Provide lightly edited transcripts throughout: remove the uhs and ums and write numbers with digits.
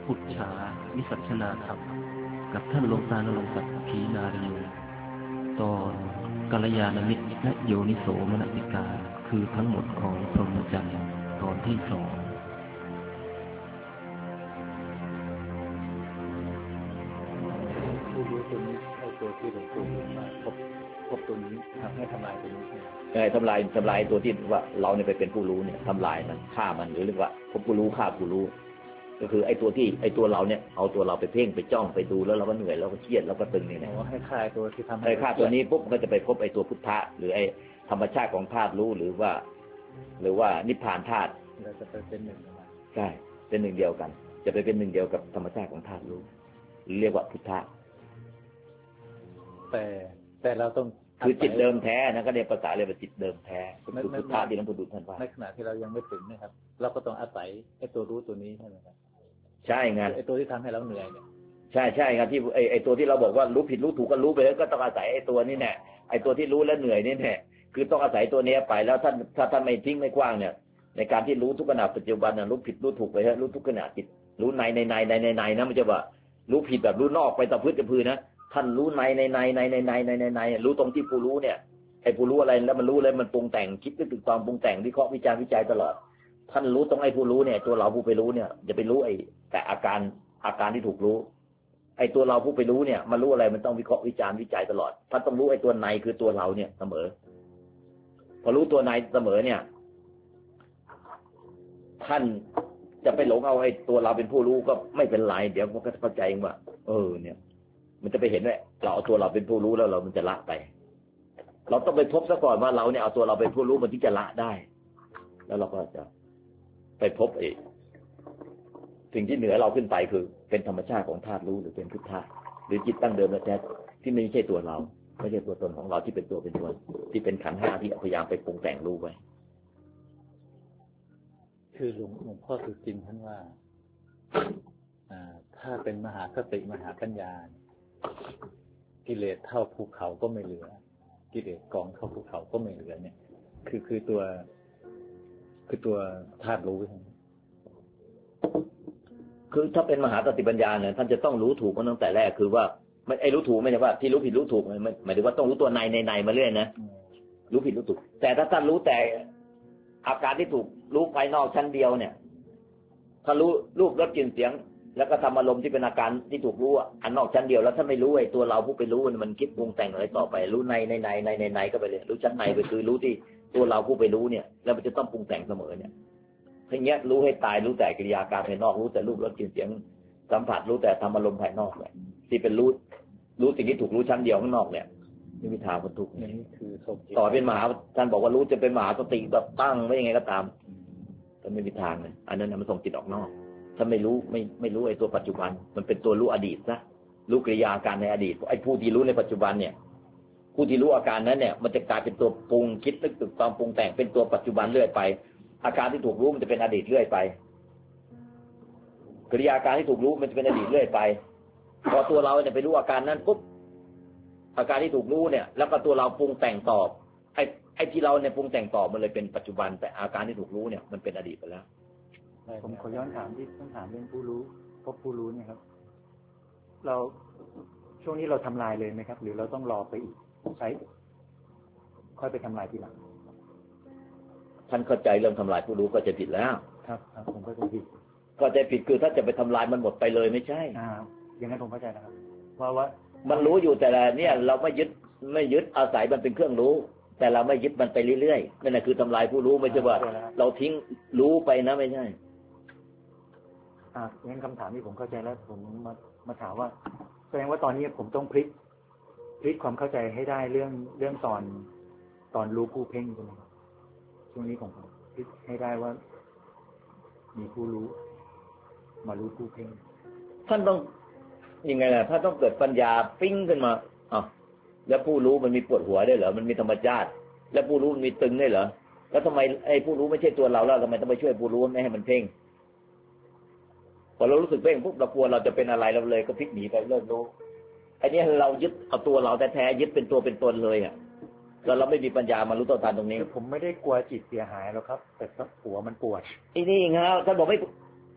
พุทธาวิสัชนาธรรมกับท่านหลวงตาณรงค์ศักดิ์ขีนารีโยตอนกัลยาณมิตรและโยนิโสมนสิการคือทั้งหมดของพรหมจรรย์ตอนที่2 ผู้รู้ตัวนี้ไอ้ตัวที่หลวงปู่มาพบตัวนี้ทำให้ทำลายตัวนี้ทำลายตัวที่ว่าเราเนี่ยไปเป็นผู้รู้เนี่ยทำลายมันฆ่ามันหรือเรียกว่าพบผู้รู้ฆ่าผู้รู้ก็คือไอ้ตัวเราเนี่ยเอาตัวเราไปเพ่งไปจ้องไปดูแล้วเราก็เหนื่อยเราก็เครียดเราก็ตึงนี่นะให้ฆ่าตัวที่ทำให้ฆ่าตัวนี้ปุ๊บมันก็จะไปพบไอ้ตัวพุทธะหรือไอ้ธรรมชาติของธาตุรู้หรือว่านิพพานธาตุเราจะไปเป็นหนึ่งใช่เป็นหนึ่งเดียวกันจะไปเป็นหนึ่งเดียวกับธรรมชาติของธาตุรู้เรียกว่าพุทธะแต่เราต้องคือจิตเดิมแท้นะก็เรียกภาษาเรียกว่าจิตเดิมแท้คือพุทธะที่หลวงปู่ดูลท่านว่าในขณะที่เรายังไม่ถึงนะครับเราก็ต้องอาศัยไอ้ตัวรู้ตัวนี้ใช่ไหมครับใช่ไงไอ้ตัวที่ทำให้เราเหนื่อยเนี่ยใช่ครับที่ไอ้ตัวที่เราบอกว่ารู้ผิดรู้ถูกก็รู้ไปแล้วก็ต้องอาศัยไอ้ตัวนี้แน่ไอ้ตัวที่รู้แล้วเหนื่อยนี่แน่คือต้องอาศัยตัวนี้ไปแล้วถ้าท่านไม่ทิ้งไม่กว้างเนี่ยในการที่รู้ทุกขณะปัจจุบันน่ะรู้ผิดรู้ถูกไปฮะรู้ทุกขณะจิตรู้ในนะมันจะว่ารู้ผิดแบบรู้นอกไปตะพื้นตะพือนะท่านรู้ในรู้ตรงที่ผู้รู้เนี่ยไอ้ผู้รู้อะไรแล้วมันรู้เลยมันปรุงแต่งคิดตึกตองปรุงแต่งวิเคราะห์วิจารณ์วิจัยตลอดท่านรู้ตรงไอ้ผู้รู้เนี่ยตัวเราผู้ไปรู้เนี่ยจะไปรู้ไอ้แต่อาการที่ถูกรู้ไอ้ตัวเราผู้ไปรู้เนี่ยมันรู้อะไรมันต้องวิเคราะห์วิจารณ์วิจัยตลอดท่านต้องรู้ไอ้ตัวในคือตัวเราเนี่ยเสมอพอรู้ตัวในเสมอเนี่ยท่านจะไปหลงเอาไอ้ตัวเราเป็นผู้รู้ก็ไม่เป็นไรเดี๋ยวก็เข้าใจว่าเนี่ยมันจะไปเห็นว่าเราเอาตัวเราเป็นผู้รู้แล้วมันจะละไปเราต้องไปพบซะก่อนว่าเราเนี่ยเอาตัวเราเป็นผู้รู้มันที่จะละได้แล้วเราก็จะไปพบสิ่งที่เหนือเราขึ้นไปคือเป็นธรรมชาติของธาตุรู้หรือเป็นพุทธะหรือจิตตั้งเดิมแท้ที่ไม่ใช่ตัวเราไม่ใช่ตัวตนของเราที่เป็นตัวที่เป็นขันธ์ห้าที่พยายามไปปรุงแต่งรู้ไว้คือหลวงพ่อสุจินท่านว่าถ้าเป็นมหาสติมหาปัญญากิเลสเท่าภูเขาก็ไม่เหลือกิเลสกองเท่าภูเขาก็ไม่เหลือเนี่ยคือตัวธาตุรู้คือถ้าเป็นมหาสติปัญญาเนี่ยท่านจะต้องรู้ถูกมันตั้งแต่แรกคือว่าไม่ไอ้รู้ถูกไม่ใช่ว่าที่รู้ผิดรู้ถูกหมายถึงว่าต้องรู้ตัวในมาเรื่อยนะรู้ผิดรู้ถูกแต่ถ้าท่านรู้แต่อาการที่ถูกรู้ภายนอกชั้นเดียวเนี่ยถ้ารู้รูปรสกลิ่นเสียงแล้วก็ทำอารมณ์ที่เป็นอาการที่ถูกรู้อันนอกชั้นเดียวแล้วถ้าไม่รู้ไอ้ตัวเราผู้ไปรู้มันคิดปรุงแต่งอะไรต่อไปรู้ในก็ไปเลยรู้ชั้นในไปคือรู้ที่ตัวเราผู้ไปรู้เนี่ยแล้วมันจะต้องปรุงแต่งเสมอเนี่ยอย่างเงี้ยรู้ให้ตายรู้แต่กิริยาการภายนอกรู้แต่รูปรสกลิ่นเสียงสัมผัสรู้แต่ทำอารมณ์ภายนอกเนี่ยที่เป็นรู้สิ่งที่ถูกรู้ชั้นเดียวข้างนอกเนี่ยไม่มีทางมันถูกนี่คือต่อเป็นมหาท่านบอกว่ารู้จะเป็นมหาสติแบบตั้งไว้ยังไงก็ตามแต่ไม่มีทางเลยอันนั้นมันส่งจิตออกนอกถ้าไม่รู้ไอ้ตัวปัจจุบันมันเป็นตัวรู้อดีตซะรู้กิริยาการในอดีตไอ้ผู้ที่รู้ในปัจจุบันเนี่ยผู้ที่รู้อาการนั้นเนี่ยมันจะกลายเป็นตัวปรุงคิดตึกตองปรุงแต่งเป็นตัวปัจจุบันเรื่อยไปอาการที่ถูกรู้มันจะเป็นอดีตเรื่อยไปกิริยาการที่ถูกรู้มันจะเป็นอดีตเรื่อยไปพอตัวเราเนี่ยไปรู้อาการนั้นปุ๊บอาการที่ถูกรู้เนี่ยแล้วก็ตัวเราปรุงแต่งตอบไอ้ที่เราเนี่ยปรุงแต่งตอบมันเลยเป็นปัจจุบันแต่อาการที่ถูกรู้เนี่ยมันเป็นอดีตไปแล้วผมขอย้อนถามที่ต้องถามเรื่องผู้รู้เพราะผู้รู้เนี่ยครับเราช่วงนี้เราทำลายเลยไหมครับหรือเราต้องรอไปอีกใช้ค่อยไปทำลายทีหลังท่านเข้าใจเรื่องทำลายผู้รู้ก็จะผิดแล้วครับผมก็จะผิดคือถ้าจะไปทำลายมันหมดไปเลยไม่ใช่อย่างนั้นผมเข้าใจนะครับเพราะว่ามันรู้อยู่แต่ละเนี่ยเราไม่ยึดอาศัยมันเป็นเครื่องรู้แต่เราไม่ยึดมันไปเรื่อยๆนั่นแหละคือทำลายผู้รู้ไม่ใช่ว่าเราทิ้งรู้ไปนะไม่ใช่งั้นคำถามที่ผมเข้าใจแล้วผมมาถามว่าแสดงว่าตอนนี้ผมต้องพลิกความเข้าใจให้ได้เรื่องตอนรู้ผู้เพ่งใช่ไหมครับช่วงนี้ผมพลิกให้ได้ว่ามีผู้รู้มารู้ผู้เพ่งท่านต้องยังไงล่ะถ้าต้องเกิดปัญญาปิ้งขึ้นมาแล้วผู้รู้มันมีปวดหัวได้เหรอมันมีธรรมชาติแล้วผู้รู้มันมีตึงได้เหรอแล้วทำไมไอ้ผู้รู้ไม่ใช่ตัวเราแล้วทำไมต้องไปช่วยผู้รู้ไม่ให้มันเพ่งพอเรารู้สึกเพ่งปุ๊บเรากลัวเราจะเป็นอะไรเราเลยก็พลิกหนีไปเลิกรู้ไอ้นี่เรายึดเอาตัวเราแท้ๆยึดเป็นตัวเป็นตนเลยแล้วเราไม่มีปัญญามารู้ตัวตนตรงนี้ผมไม่ได้กลัวจิตเสียหายหรอกครับแต่หัวมันปวดนี่ครับท่านบอกไม่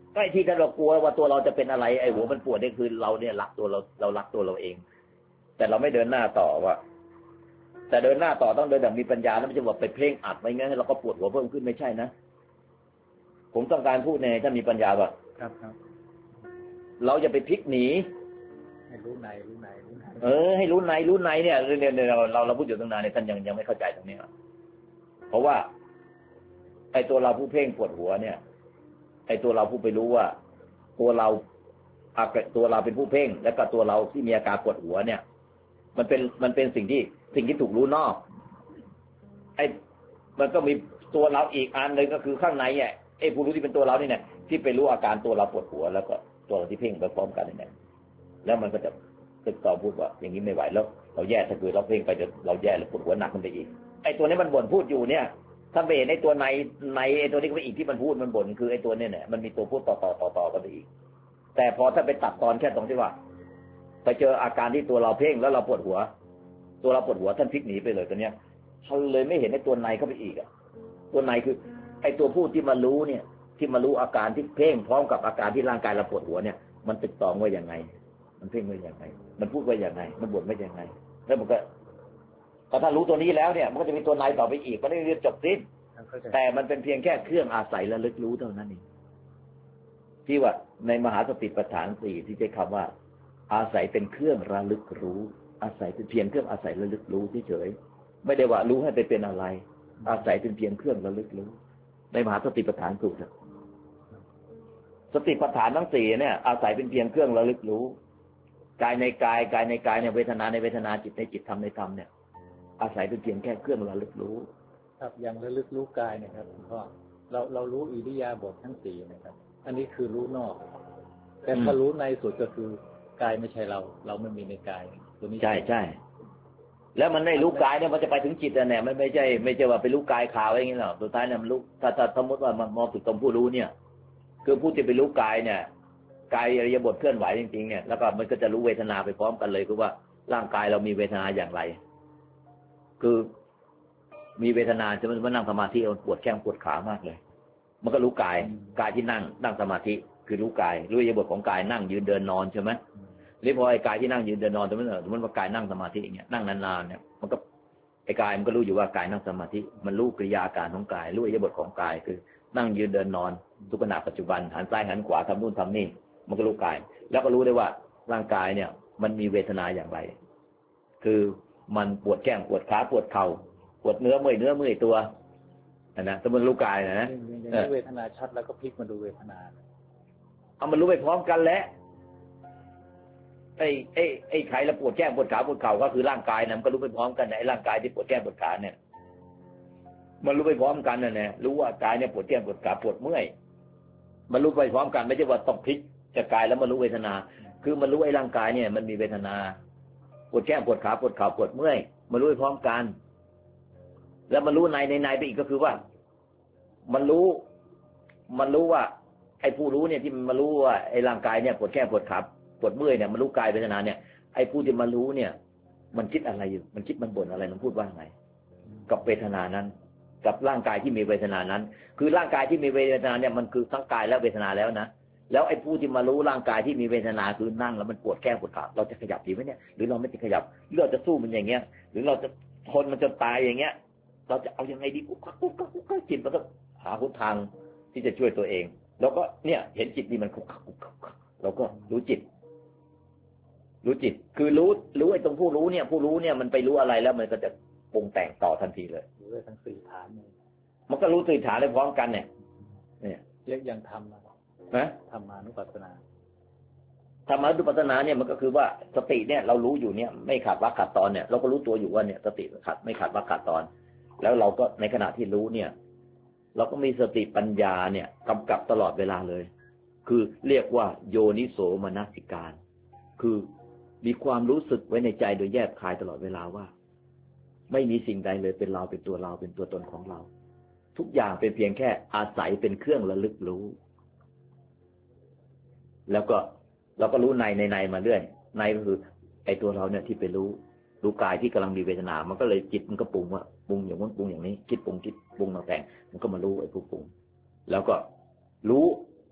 ก็ไอ้ที่เรากลัวว่าตัวเราจะเป็นอะไรไอ้หัวมันปวดนี่คือเราเนี่ยรักตัวเรารักตัวเราเองแต่เราไม่เดินหน้าต่อว่าแต่เดินหน้าต่อต้องเดินแบบมีปัญญาแล้วไม่ใช่ว่าไปเพ่งอัดไว้งั้นเราก็ปวดหัวเพิ่มขึ้นไม่ใช่นะผมต้องการพูดในถ้ามีปัญญาว่าครับเราจะไปพลิกหนีให้รู้ในให้รู้ในเนี่ยเราพูดอยู่ตั้งนานเนี่ยท่านยังไม่เข้าใจตรงนี้เพราะว่าไอ้ตัวเราผู้เพ่งปวดหัวเนี่ยไอ้ตัวเราผู้ไปรู้ว่าตัวเราเป็นผู้เพ่งแล้วก็ตัวเราที่มีอาการปวดหัวเนี่ยมันเป็นสิ่งที่ถูกรู้นอกไอ้มันก็มีตัวเราอีกอันนึงก็คือข้างในเนี่ยไอ้ผู้รู้ที่เป็นตัวเรานี่เนี่ยที่ไปรู้อาการตัวเราปวดหัวแล้วก็ตัวเราที่เพ่งไปพร้อมกันเนี่ยแล้วมันก็จะตึกต่อพูดว่าอย่างนี้ไม่ไหวแล้วเราแย่ถ้าเกิดเราเพ่งไปเราแย่แล้วปวดหัวหนักขึ้นไปอีกไอ้ตัวนี้มันบ่นพูดอยู่เนี่ยท่านไปเห็นไอ้ตัวในไอ้ตัวนี้ก็ไปอีกที่มันพูดมันบ่นคือไอ้ตัวนี้เนี่ยมันมีตัวพูดต่อกันไปอีกแต่พอถ้าไปตัดตอนแค่ตรงที่ว่าไปเจออาการที่ตัวเราเพ่งแล้วเราปวดหัวตัวเราปวดหัวท่านพลิกหนีไปเลยตัวเนี้ยท่านเลยไม่เห็นไอ้ตัวในเข้าไปอีกอ่ะตัวในคือไอ้ตัวพูดที่มารู้เนี่ยที่มารู้อาการที่เพ่งพร้อมกับอาการที่ร่างกายเราปวดหัวเนี่ยมันติดต่อไว้ยังไงมันเพ่งไว้ยังไงมันพูดไว้ยังไงมันบ่นไว้ยังไงแล้วมันก็ถ้ารู้ตัวนี้แล้วเนี่ยมันก็จะมีตัวในต่อไปอีกมันไม่ได้จบสิ้นแต่มันเป็นเพียงแค่เครื่องอาศัยระลึกรู้เท่านั้นเองที่ว่าในมหาสติปัฏฐาน4ที่ใช้คำว่าอาศัยเป็นเครื่องระลึกรู้อาศัยเป็นเพียงเครื่องอาศัยระลึกรู้เฉยๆไม่ได้ว่ารู้ให้ไปเป็นอะไรอาศัยเป็นเพียงเครื่องระลึกรู้ในมหาสติปัฏฐานสูตรสติปัฏฐานทั้ง4เนี่ยอาศัยเป็นเพียงเครื่องระลึกรู้กายในกายเนี่ยเวทนาในเวทนาจิตในจิตธรรมในธรรมเนี่ยอาศัยเป็นเพียงแค่เครื่องระลึกรู้ครับอย่างระลึกรู้กายนะครับคุณพ่อเรารู้อิริยาบถทั้ง4นะครับอันนี้คือรู้นอกแต่พอรู้ในสุดก็คือกายไม่ใช่เราไม่มีในกายตัวนี้ใช่แล้วมันไม่รู้กายเนี่ยมันจะไปถึงจิตเนี่ยมันไม่ใช่ว่าไปรู้กายข่าวอย่างนี้หรอกสุดท้ายเนี่ยมันรู้ถ้าสมมติว่ามันมองถึงตรงผู้รู้เนี่ยคือผู้ที่ไปรู้กายเนี่ยกายอิริยาบถเคลื่อนไหวจริงๆเนี่ยแล้วก็มันก็จะรู้เวทนาไปพร้อมกันเลยคือว่าร่างกายเรามีเวทนาอย่างไรคือมีเวทนาจะมันนั่งสมาธิปวดแข้งปวดขามากเลยมันก็รู้กายที่นั่งสมาธิคือรู้กายรู้อิริยาบถของกายนั่งยืนเดินนอนใช่ไหมหรือพอไอ้กายที่นั่งยืนเดินนอนสมมติว่ากายนั่งสมาธิอย่างเงี้ยนั่งนานๆเนี่ยมันก็ไอ้กายมันก็รู้อยู่ว่ากายนั่งสมาธิมันรู้กิริยาการของกายรู้อิริยาบถของกายคือนั่งยืนเดินนอนทุกขณะปัจจุบันหันซ้ายหันขวาทำนู่นทำนี่มันก็รู้กายแล้วก็รู้ได้ว่าร่างกายเนี่ยมันมีเวทนาอย่างไรคือมันปวดแข้งปวดขาปวดเข่าปวดเนื้อเมื่อยตัวนะสมมติรู้กายนะเวทนาชัดแล้วก็พลิกมาดูเวทนาเอามันรู้ไปพร้อมกันแล้วไอ้ใครละปวดแข้งปวดขาปวดเข่าก็คือร่างกายนะมันก็รู้ไปพร้อมกันไอ้ร่างกายที่ปวดแข้งปวดขาเนี่ยมันรู้ไปพร้อมกันนะเนี่ยรู้ว่ากายเนี่ยปวดแข้งปวดขาปวดเมื่อยมันรู้ไปพร้อมกันไม่ใช่ว่าต้องพลิกจากกายแล้วมารู้เวทนาคือมันรู้ไอ้ร่างกายเนี่ยมันมีเวทนาปวดแข้งปวดขาปวดเข่าปวดเมื่อยมันรู้ไปพร้อมกันแล้วมันรู้ในไปอีกก็คือว่ามันรู้ว่าไอ้ผู้รู้เนี่ยที่มันรู้ว่าไอ้ร่างกายเนี่ยปวดแข้งปวดขาปวดเมื่อยเนี่ยมันรู้กายเวทนาเนี่ยไอ้ผู้ที่มารู้เนี่ยมันคิดอะไรอยู่มันคิดมันบ่นอะไรมันพูดว่าไงกับเวทนานั้นกับร่างกายที่มีเวทนานั้นคือร่างกายที่มีเวทนาเนี่ยมันคือทั้งกายและเวทนาแล้วนะแล้วไอ้ผู้ที่มารู้ร่างกายที่มีเวทนาคือนั่งแล้วมันปวดแข้งปวดขาเราจะขยับดีไหมเนี่ยหรือเราไม่จะขยับหรือเราจะสู้มันอย่างเงี้ยหรือเราจะทนมันจนตายอย่างเงี้ยเราจะเอายังไงดีกุ๊กจิตมันก็หาหนทางที่จะช่วยตัวเองแล้วก็เนี่ยเห็นจิตนี่มันกุ๊กเราก็รู้จิตคือรู้ไอ้ตรงผู้รู้เนี่ยมันไปรู้อะไรแล้วมันก็จะปรุงแต่งต่อทันทีเลยรู้ได้ทั้ง4ฐานเลยมันก็รู้4ฐานได้พร้อมกันเนี่ยเรียกยังทำนะธรรมานุปัสสนาเนี่ยมันก็คือว่าสติเนี่ยเรารู้อยู่เนี่ยไม่ขาดวรรคขาดตอนเนี่ยเราก็รู้ตัวอยู่ว่าเนี่ยสติไม่ขาดวรรคขาดตอนแล้วเราก็ในขณะที่รู้เนี่ยเราก็มีสติปัญญาเนี่ยกำกับตลอดเวลาเลยคือเรียกว่าโยนิโสมนสิการคือมีความรู้สึกไว้ในใจโดยแยบคายตลอดเวลาว่าไม่มีสิ่งใดเลยเป็นเราเป็นตัวเราเป็นตัวตนของเราทุกอย่างเป็นเพียงแค่อาศัยเป็นเครื่องระลึกรู้แล้วก็เราก็รู้ในมาเรื่อยในก็คือไอ้ตัวเราเนี่ยที่ไปรู้กายที่กำลังมีเวทนามันก็เลยจิตมันก็ปรุงว่าปรุงอย่างนั้นปรุงอย่างนี้คิดปรุงต่างๆมันก็มารู้ไอ้ผู้ปรุงแล้วก็รู้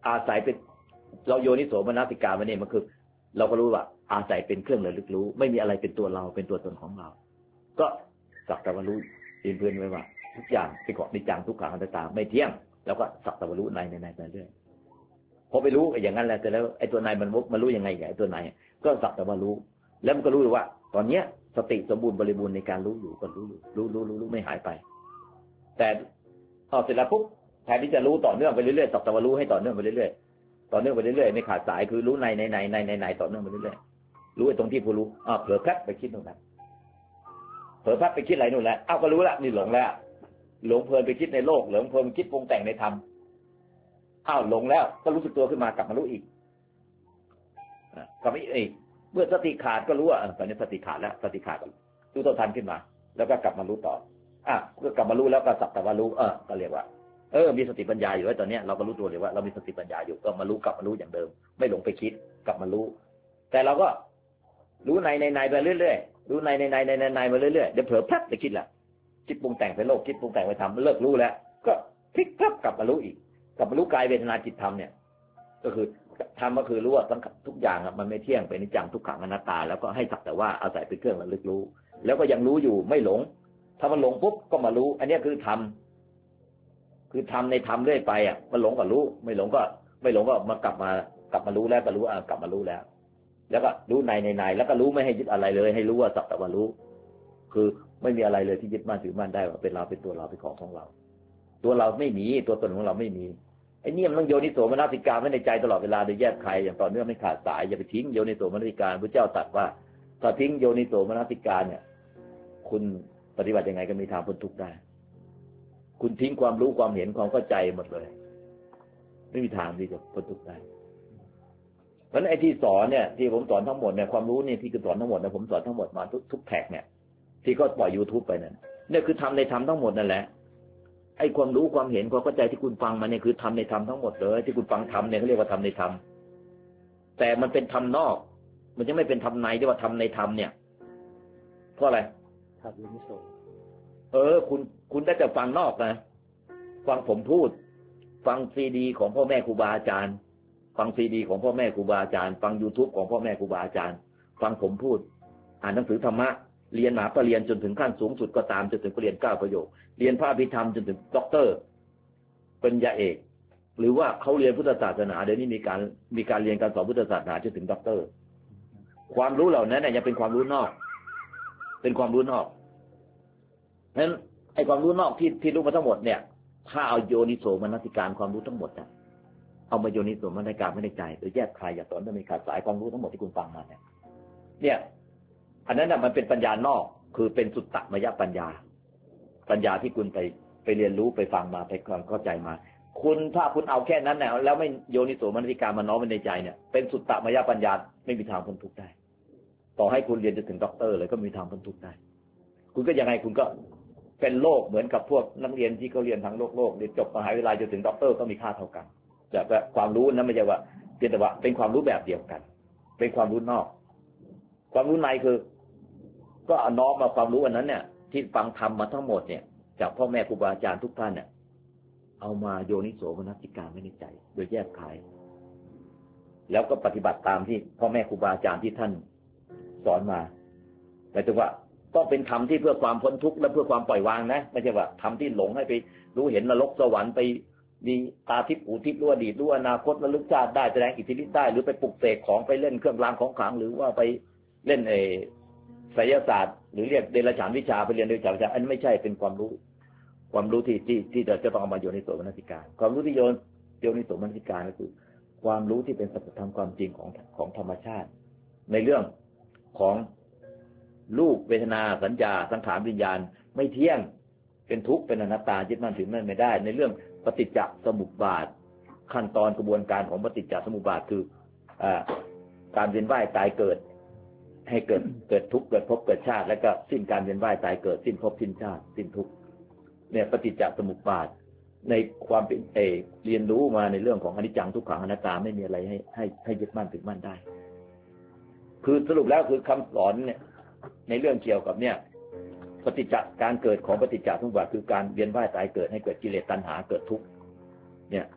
อาศัยเป็นเราโยนิโสมนสิการมันเนี่ยมันคือเราก็รู้ว่าอาศัยเป็นเครื่องระลึกรู้ไม่มีอะไรเป็นตัวเราเป็นตัวตนของเราก็สักแต่ว่ารู้ยืนพื้นไว้ว่าทุกอย่างเป็นของนิจจังทุกขังอนัตตาไม่เที่ยงแล้วก็สักแต่ว่ารู้ในไปเรื่อยพอไปรู้อย่างนั้นแล้วแต่แล้วไอ้ตัวในมันรู้ยังไงไอ้ตัวในก็สักแต่ว่ารู้แล้วมันก็รู้ว่าตอนเนี้ยสติสมบูรณ์บริบูรณ์ในการรู้อยู่ก็รู้ไม่หายไปแต่เสร็จแล้วปุ๊บแทนที่จะรู้ต่อเนื่องไปเรื่อยๆสักแต่ว่ารู้ให้ต่อเนื่องไปเรื่อยๆต่อเนื่องไปเรื่อยๆไม่ขาดสายคือรู้ในต่อเนื่องไปเรื่อยๆรู้ไอ้ตรงที่ผู้รู้เผลอแป๊บไปคิดตรงนั้นเผลอแป๊บไปคิดอะไรนู่นแหละก็รู้ละนี่หลงแล้วหลงเพลินไปคิดในโลกหลงเพลินคิดปรุงแต่งในธรรมหลงแล้วก็รู้สึกตัวขึ้นมากลับมารู้อีกกลับมาอีกเมื่อสติขาดก็รู้ว่าตอนนี้สติขาดแล้วสติขาดก็รู้ตัวทันขึ้นมาแล้วก็กลับมารู้ต่อก็กลับมารู้แล้วก็สักแต่ว่ารู้ก็เรียกว่ามีสติปัญญาอยู่ไว้ตอนนี้เราก็รู้ตัวเลยว่าเรามีสติปัญญาอยู่ก็มารู้กลับมารู้อย่างเดิมไม่หลงไปคิดกลับมารู้แต่เราก็รู้ในไปเรื่อยๆรู้ในมาเรื่อยๆเดี๋ยวเผลอแป๊บไปคิดละคิดปรุงแต่งไปโลกคิดปรุงแต่งไปธรรมเลิกรู้แล้วก็พลิกปั๊บกลับมารู้อีกกลับมารู้กายเวทนาจิตธรรมเนี่ยก็คือธรรมก็คือรู้ว่าทุกอย่างมันไม่เที่ยงเป็นนิจจังทุกขังอนัตตาแล้วก็ให้สักแต่ว่าอาศัยเป็นเครื่องระลึกรู้แล้วก็ยังรู้อยู่ไม่หลงถ้ามันหลงปุ๊บก็มารู้อันนี้คือธรรมคือทำในธรรมเรื่อยไปมันหลงก็รู้ไม่หลงก็ไม่หลงก็มากลับมารู้แล้วก็รู้กลับมารู้แล้วแล้วก็รู้ในแล้วก็รู้ไม่ให้ยึดอะไรเลยให้รู้ว่าสักแต่ว่ารู้คือไม่มีอะไรเลยที่ยึดมั่นถือมั่นได้ว่าเป็นเราเป็นตัวเราเป็นของเราตัวเราไม่มีตัวตนของเราไม่มีไอ้นี่มันต้องโยนิโสมนสิการไว้ในใจตลอดเวลาโดยแยกใครอย่างต่อเนื่องไม่ขาดสายอย่าไปทิ้งโยนิโสมนสิการพระเจ้าตรัสว่าถ้าทิ้งโยนิโสมนสิการเนี่ยคุณปฏิบัติยังไงก็มีทางพ้นทุกข์ได้คุณทิ้งความรู้ความเห็นความเข้าใจหมดเลยไม่มีทางที่จะพ้นทุกข์ได้เพราะฉะนั้นไอ้ที่สอนเนี่ยที่ผมสอนทั้งหมดเนี่ยความรู้นี่ที่คือสอนทั้งหมดนะผมสอนทั้งหมดมาทุกแท็กเนี่ยที่ก็ปล่อย YouTube ไปนั่นเนี่ยคือทำในธรรมทั้งหมดนั่นแหละไอ้ความรู้ความเห็นความเข้าใจที่คุณฟังมาเนี่ยคือทำในธรรมทั้งหมดเลยที่คุณฟังธรรมเนี่ยเขาเรียกว่าทำในธรรมแต่มันเป็นธรรมนอกมันยังไม่เป็นธรรมในที่ว่าทำในธรรมเนี่ยเพราะอะไรครับโยนิโสคุณได้แต่ฟังนอกนะฟังผมพูดฟังซีดีของพ่อแม่ครูบาอาจารย์ฟังซีดีของพ่อแม่ครูบาอาจารย์ฟัง YouTube ของพ่อแม่ครูบาอาจารย์ฟังผมพูดอ่านหนังสือธรรมะเรียนมหาปริญญาจนถึงขั้นสูงสุดก็ตามจนถึงปริญญา9ประโยคเรียนพระอภิธรรมจนถึงด็อกเตอร์ปริญญาเอกหรือว่าเขาเรียนพุทธศาสนาเดี๋ยวนี้มีการเรียนการสอนพุทธศาสนาจนถึงด็อกเตอร์ความรู้เหล่านั้นเนี่ยยังเป็นความรู้นอกเป็นความรู้นอกนั้นไอ้ความรู้นอกที่รู้มาทั้งหมดเนี่ยถ้าเอาโยนิโสมนสิการความรู้ทั้งหมดนะเอามาโยนิโสมนสิการไม่ในใจโดยแยกใครอย่าตอนนั้นมีขาดสายความรู้ทั้งหมดที่คุณฟังมาเนี่ยอันนั้นน่ะมันเป็นปัญญานอกคือเป็นสุตตมยปัญญาที่คุณไปเรียนรู้ไปฟังมาไปความเข้าใจมาคุณถ้าคุณเอาแค่นั้นเนี่ยแล้วไม่โยนิโสมนสิการมาน้อมไว้ในใจเนี่ยเป็นสุตตมยปัญญาไม่มีทางพ้นทุกข์ได้ต่อให้คุณเรียนจนถึงด็อกเตอร์เลยก็มีทางพ้นทุกข์ได้คุณก็ยังไงคุณก็เป็นโลกเหมือนกับพวกนักเรียนที่เขาเรียนทางโลกเรียนจบมหาวิทยาลัยจนถึงด็อกเตอร์ก็มีค่าเท่ากันแต่ความรู้นั้นไม่ใช่ว่าเพียงแต่ว่าเป็นความรู้แบบเดียวกันเป็นความรู้นอกความรู้ในคือก็น้อมมาความรู้อันนั้นเนี่ยที่ฟังธรรมมาทั้งหมดเนี่ยจากพ่อแม่ครูบาอาจารย์ทุกท่านเนี่ยเอามาโยนิโสมนสิการไว้ในใจโดยแยกขายแล้วก็ปฏิบัติตามที่พ่อแม่ครูบาอาจารย์ที่ท่านสอนมาหมายถึงว่าต้องเป็นธรรมที่เพื่อความพ้นทุกข์และเพื่อความปล่อยวางนะไม่ใช่ว่าธรรมที่หลงให้ไปรู้เห็นนรกสวรรค์ไปมีตาทิพย์หูทิพย์รู้อดีตรู้อนาคตระลึกชาติได้แสดงอิทธิฤทธิ์ได้หรือไปปลุกเสกของไปเล่นเครื่องรางของขลังหรือว่าไปเล่นไสยศาสตร์หรือเรียกเดรัจฉานวิชาไปเรียนเดรัจฉานวิชาอันนี้ไม่ใช่เป็นความรู้ที่จะต้องเอามาโยนิโสมนสิการความรู้ที่โยนิโสมนสิการก็คือความรู้ที่เป็นสัจธรรมความจริงของธรรมชาติในเรื่องของรูปเวทนาสัญญาสังขารวิญญาณไม่เที่ยงเป็นทุกข์เป็นอนัตตายึดมั่นถือมั่นไม่ได้ในเรื่องปฏิจจสมุปบาทขั้นตอนกระบวนการของปฏิจจสมุปบาทคือการเวียนว่ายตายเกิดให้เกิดทุกข์เกิดภพเกิดชาติแล้วก็สิ้นการเวียนว่ายตายเกิดสิ้นภพสิ้นชาติสิ้นทุกข์เนี่ยปฏิจจสมุปบาทในความเป็นเรียนรู้มาในเรื่องของอนิจจังทุกขังอนัตตาไม่มีอะไรให้ยึดมั่นถือมั่นได้คือสรุปแล้วคือคำสอนเนี่ยในเรื่องเกี่ยวกับเนี่ยปฏิจจการเกิดของปฏิจจสมุปบาทคือการเวียนว่ายตายเกิดให้เกิดกิเลสตัณหาเกิดทุกข์เนี่ย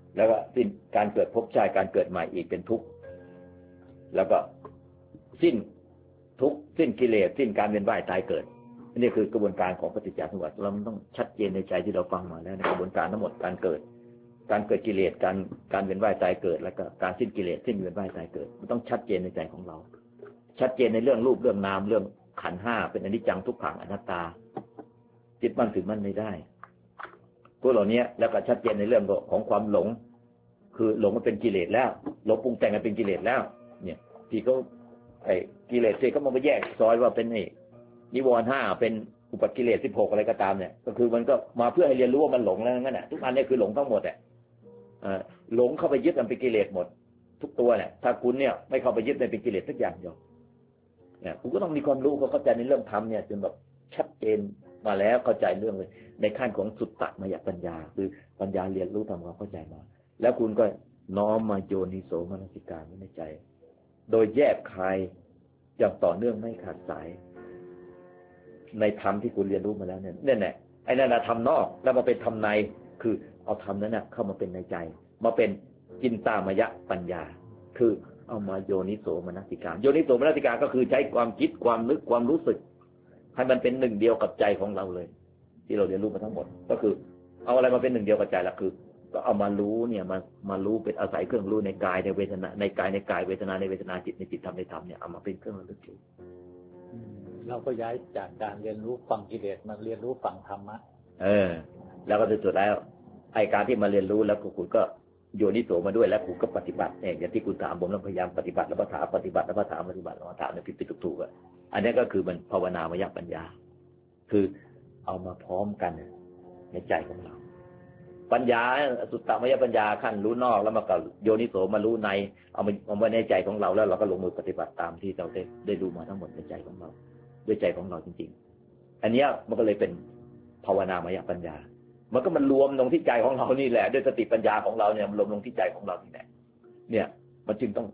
แล้วก็สิ้นการเกิดภพชาติการเกิดใหม่อีกเป็นทุกข์แล้วก็สิ้นทุกข์สิ้นกิเลสสิ้นการเวียนว่ายตายเกิดนี่คือกระบวนการของปฏิจจสมุปบาทเราต้องชัดเจนในใจที่เราฟังมาแล้วในกระบวนการทั้งหมดการเกิดกิเลสการเวียนว่ายตายเกิดแล้วก็การสิ้นกิเลสสิ้นเวียนว่ายตายเกิดมันต้องชัดเจนในใจของเราชัดเจนในเรื่องรูปเรื่องนามเรื่องขันธ์ห้าเป็นอนิจจังทุกขังอนัตตาจิตมั่นถือมั่นไม่ได้พวกเหล่านี้แล้วก็ชัดเจนในเรื่องของความหลงคือหลงมันเป็นกิเลสแล้วหลงปรุงแต่งมันเป็นกิเลสแล้วเนี่ยที่เขากิเลสที่เขามาแยกซอยว่าเป็นนิวรณ์ห้าเป็นอุปกิเลส16อะไรก็ตามเนี่ยก็คือมันก็มาเพื่อให้เรียนรู้ว่ามันหลงแล้วงั้นน่ะทุกอันนี้คือหลงทั้งหมดหลงเข้าไปยึดมันเป็นกิเลสหมดทุกตัวเนี่ยถ้าคุณเนี่ยไม่เข้าไปยึดมันเป็นกิเลสสักอย่างเดียวเนี่ยคุณก็ต้องมีความรู้เข้าใจในเรื่องธรรมเนี่ยจนแบบชัดเจนมาแล้วเข้าใจเรื่องเลยในขั้นของสุตตมยปัญญาคือปัญญาเรียนรู้ทำความเข้าใจมาแล้วคุณก็น้อมมาโยนิโสมนสิการไว้ในใจโดยแยกคายอย่างต่อเนื่องไม่ขาดสายในธรรมที่คุณเรียนรู้มาแล้วเนี่ยแหละไอ้นั่นน่ะธรรมนอกแล้วมาเป็นธรรมในคือเอาธรรมนั้นน่ะเข้ามาเป็นในใจมาเป็นจินตามยปัญญาคือเอามาโยนิโสมนสิการโยนิโสมนสิการก็คือใช้ความคิดความนึกความรู้สึกให้มันเป็นหนึ่งเดียวกับใจของเราเลยที่เราเรียนรู้มาทั้งหมดก็คือเอาอะไรมาเป็นหนึ่งเดียวกับใจละคือก็เอามารู้เนี่ยมารู้เป็นอาศัยเครื่องรู้ในกายในเวทนาในกายเวทนาในเวทนาจิตในจิตธรรมในธรรมเนี่ยเอามาเป็นเครื่องระลึกรู้เราก็ย้ายจากการเรียนรู้ฝั่งกิเลสมาเรียนรู้ฝั่งธรรมะแล้วก็สุดแล้วไอ้การที่มาเรียนรู้แล้วคุณก็โยนิโสมาด้วยแล้วคุณก็ปฏิบัติอย่างที่คุณถามผมเราพยายามปฏิบัติแล้วก็ถามปฏิบัติแล้วก็ถามปฏิบัติแล้วก็ถามเนี่ยผิดถูกๆอันนี้ก็คือมันภาวนามยปัญญาคือเอามาพร้อมกันในใจของเราปัญญาสุตตมยปัญญาขั้นรู้นอกแล้วมากับโยนิโสมารู้ในเอามาในใจของเราแล้วเราก็ลงมือปฏิบัติตามที่เราได้รู้มาทั้งหมดในใจของเราด้วยใจของเราจริงๆอันนี้มันก็เลยเป็นภาวนามยปัญญามันก็มันรวมลงที่ใจของเรานี่แหละด้วยสติปัญญาของเราเนี่ยมันรวมลงที่ใจของเรานี่แหละเนี่ยมันจึงต้อง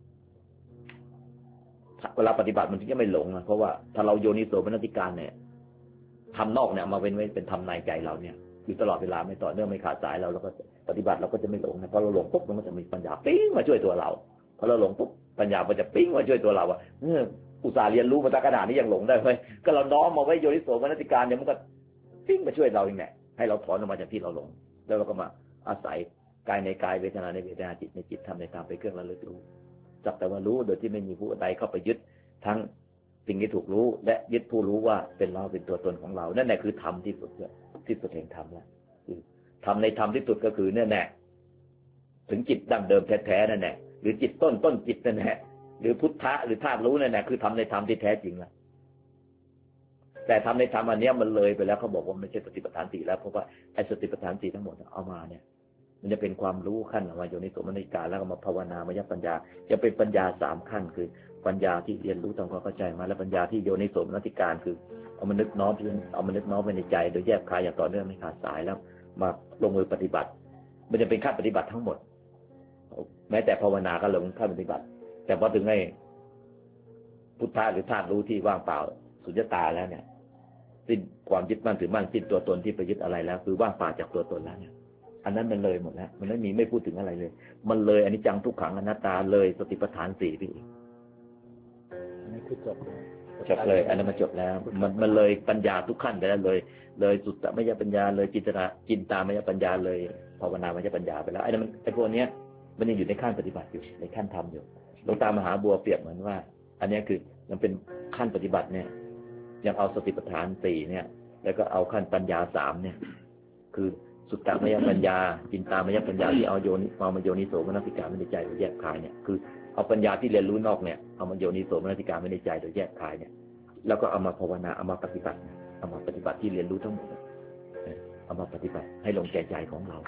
เวลาปฏิบัติมันถึงจะไม่หลงนะเพราะว่าถ้าเราโยนิโสมนสิการเนี่ยทำนอกเนี่ยมาเป็นทำในใจเราเนี่ยอยู่ตลอดเวลาไม่ต่อเนื่องไม่ขาดสายเราแล้วก็ปฏิบัติเราก็จะไม่หลงนะพอเราหลงปุ๊บมันก็จะมีปัญญาปิ้งมาช่วยตัวเราพอเราหลงปุ๊บปัญญามันจะปิ้งมาช่วยตัวเราว่าอุตส่าห์เรียนรู้มาตั้งขนาดนี้ยังหลงได้ไหมก็เราน้อมมาไว้โยนิโสมนสิการเนี่ยมันก็ปิ้งมาช่วยเราเองแหละให้เราถอนออกมาจากที่เราหลงแล้วเราก็มาอาศัยกายในกายเวทนาในเวทนาจิตในจิตธรรมในธรรมไปเครื่องระลึกรู้จักแต่ว่ารู้โดยที่ไม่มีผู้ใดเข้าไปยึดทั้งสิ่งที่ถูกรู้และยึดผู้รู้ว่าเป็นเราเป็นตัวตนของเรานั่นแหละคือธรรมที่สุดที่สุดแห่งธรรมแล้วคือธรรมในธรรมที่สุดก็คือเนี่ยแน่ถึงจิตดั้งเดิมแท้ๆนั่นแหละหรือจิตต้นจิตนั่นแหละหรือพุทธะหรือธาตุรู้นั่นแหละคือธรรมในธรรมที่แท้จริงแล้วแต่ทำในธรรมอันนี้มันเลยไปแล้วเขาบอกว่าไม่ใช่สติปัฏฐาน4แล้วเพราะว่าไอ้สติปัฏฐาน4ทั้งหมดเอามาเนี่ยมันจะเป็นความรู้ขั้นออกมาโยนิโสมนสิการแล้วก็มาภาวนามยปัญญาจะเป็นปัญญา3ขั้นคือปัญญาที่เรียนรู้ทำความเข้าใจมาและปัญญาที่โยนิโสมนสิการคือเอามานึกน้อมไปในใจโดยแยกคายอย่างต่อเนื่องไม่ขาดสายแล้วมาลงมือปฏิบัติมันจะเป็นขั้นปฏิบัติทั้งหมดแม้แต่ภาวนาก็ลงขั้นปฏิบัติแต่พอถึงไอ้พุทธะหรือธาตุรู้ที่ว่างเปล่าสุญญตาแล้วเนี่ยสิ้นความยึดมั่นถือมั่นสิ้นตัวตนที่ไปยึดอะไรแล้วคือว่างเปล่าจากตัวตนแล้วเนี่ยอันนั้นมันเลยหมดแล้วมันไม่พูดถึงอะไรเลยมันเลยอนิจจังทุกขังอนัตตาเลยสติปัฏฐาน4ไปอีกอันนี้คือจบเลยอันนั้นมันจบแล้วมันเลยปัญญาทุกขั้นไปแล้วเลยสุตตมยปัญญาเลยจินตามยปัญญาเลยภาวนามยปัญญาไปแล้วไอ้นั้นไอ้พวกนี้มันยังอยู่ในขั้นปฏิบัติอยู่ในขั้นธรรมอยู่หลวงตามหาบัวเปรียบเหมือนว่าอันนี้คือมันเป็นขั้นปฏิบัติเนี่ยยังเอาสติปัฏฐาน4เนี่ยแล้วก็เอาขั้นปัญญา3เนี่ยคือสุตตมยปัญญาจินตามยปัญญาที่เอามาโยนิโสมนสิการไม่ในใจโดยแยกคายเนี่ยคือเอาปัญญาที่เรียนรู้นอกเนี่ยเอามาโยนิโสมนสิการไม่ในใจโดยแยกคายเนี่ยแล้วก็เอามาภาวนาเอามาปฏิบัติที่เรียนรู้ทั้งหมดเอามาปฏิบัติให้ลงใจของเรา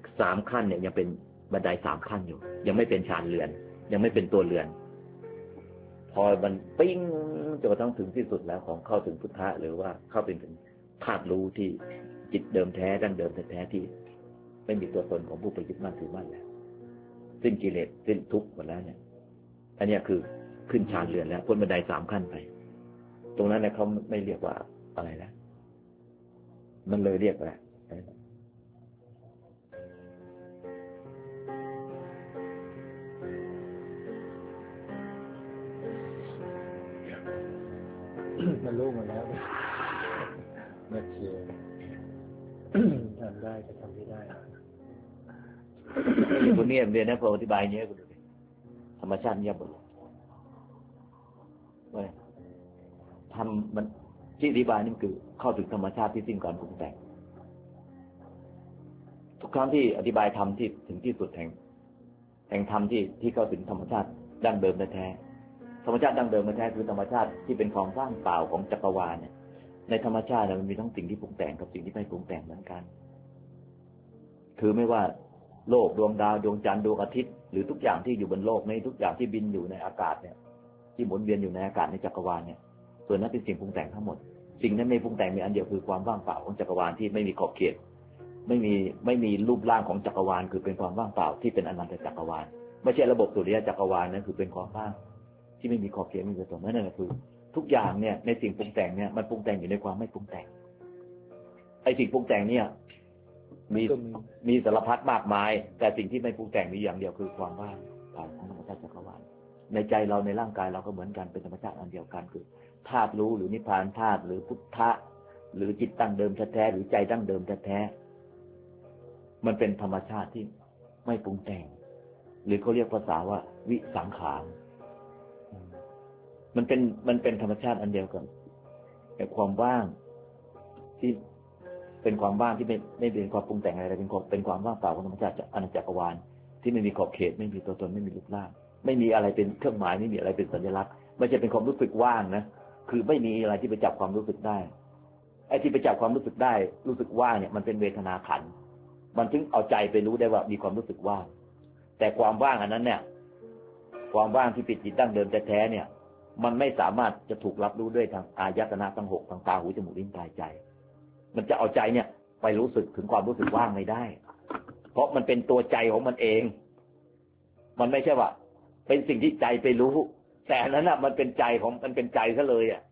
3ขั้นเนี่ยยังเป็นบันได3ขั้นอยู่ยังไม่เป็นฌานเรือนยังไม่เป็นตัวเรือนพอมันปิ้งจนกระทั่งถึงที่สุดแล้วของเข้าถึงพุทธะหรือว่าเข้าเป็นถึงธาตุรู้ที่จิตเดิมแท้ดั้งเดิมแท้ที่ไม่มีตัวตนของผู้ไปยึดมั่นถือมั่นแล้วสิ้นกิเลสสิ้นทุกข์หมดแล้วเนี่ยอันนี้คือขึ้นฌานเรือนแล้วพ้นบันได3ขั้นไปตรงนั้นเนี่ยเขาไม่เรียกว่าอะไรแล้วมันเลยเรียกว่ามันรู้หมดแล้วมาเชียร์ทำได้ก็ทำไม่ได้คุณเนี่ยเรียนนะพออธิบายเนี้ยคุณดูดิธรรมชาติเงียบหมดเลยทำมันที่อธิบายนี่คือเข้าถึงธรรมชาติที่สิ้นการปรุงแต่งทุกครั้งที่อธิบายธรรมที่ถึงที่สุดแห่งธรรมที่เข้าถึงธรรมชาติดั้งเดิมแท้ธรรมชาติดั้งเดิมแท้คือธรรมชาติที่เป็นความว่างเปล่าของจักรวาลเนี่ยในธรรมชาติมันมีทั้งสิ่งที่ปรุงแต่งกับสิ่งที่ไม่ปรุงแต่งเหมือนกันคือไม่ว่าโลกดวงดาวดวงจันทร์ดวงอาทิตย์หรือทุกอย่างที่อยู่บนโลกในทุกอย่างที่บินอยู่ในอากาศเนี่ยที่หมุนเวียนอยู่ในอากาศในจักรวาลเนี่ยส่วนนั้นเป็นสิ่งปรุงแต่งทั้งหมดสิ่งนั้นไม่ปรุงแต่งมีอันเดียวคือความว่างเปล่าของจักรวาลที่ไม่มีขอบเขตไม่มีรูปร่างของจักรวาลคือเป็นความว่างเปล่าที่เป็นอนันตจักรวาลไม่ใช่ระบบสุริยะจักรวาลนั้นคือเป็นความว่างที่ไม่มีขอบเขตไม่มีตัวตนนั่นแหละคือทุกอย่างเนี่ยในสิ่งปรุงแต่งเนี่ยมันปรุงแต่งอยู่ในความไม่ปรุงแต่งไอ้สิ่งปรุงแต่งเนี่ยมีสารพัดมากมายแต่สิ่งที่ไม่ปรุงแต่งมีอย่างเดียวคือความว่างเปล่าของธรรมชาติจักรวาลในใจเราในร่างกายเราก็เหมือนกันเป็นธรรมชาติอันเดียวกันคือธาตุรู้หรือนิพพานธาตุหรือพุทธะหรือจิตตั้งเดิมแท้ๆหรือใจตั้งเดิมแท้ๆมันเป็นธรรมชาติที่ไม่ปรุงแต่งหรือเขาเรียกภาษาว่าวิสังขารมันเป็นธรรมชาติอันเดียวกันแต่ความว่างที่เป็นความว่างที่ไม่เป็นความปรุงแต่งอะไรเป็นความว่างเปล่าของธรรมชาติอนันตจักรวาลที่ไม่มีขอบเขตไม่มีตัวตนไม่มีรูปร่างไม่มีอะไรเป็นเครื่องหมายไม่มีอะไรเป็นสัญลักษณ์ไม่ใช่เป็นความรู้สึกว่างนะคือไม่มีอะไรที่ไปจับความรู้สึกได้ไอ้ที่ไปจับความรู้สึกได้รู้สึกว่างเนี่ยมันเป็นเวทนาขันธ์มันถึงเอาใจไปรู้ได้ว่ามีความรู้สึกว่างแต่ความว่างอันนั้นเนี่ยความว่างที่เป็นจิตดั้งเดิมแท้ๆเนี่ยมันไม่สามารถจะถูกรับรู้ด้วยทางอายตนะทั้ง6ทางตาหูจมูกลิ้นกายใจมันจะเอาใจเนี่ยไปรู้สึกถึงความรู้สึกว่างไม่ได้เพราะมันเป็นตัวใจของมันเองมันไม่ใช่ว่าเป็นสิ่งที่ใจไปรู้แต่นั้นน่ะมันเป็นใจของมันเป็นใจซะเลยอ่ะ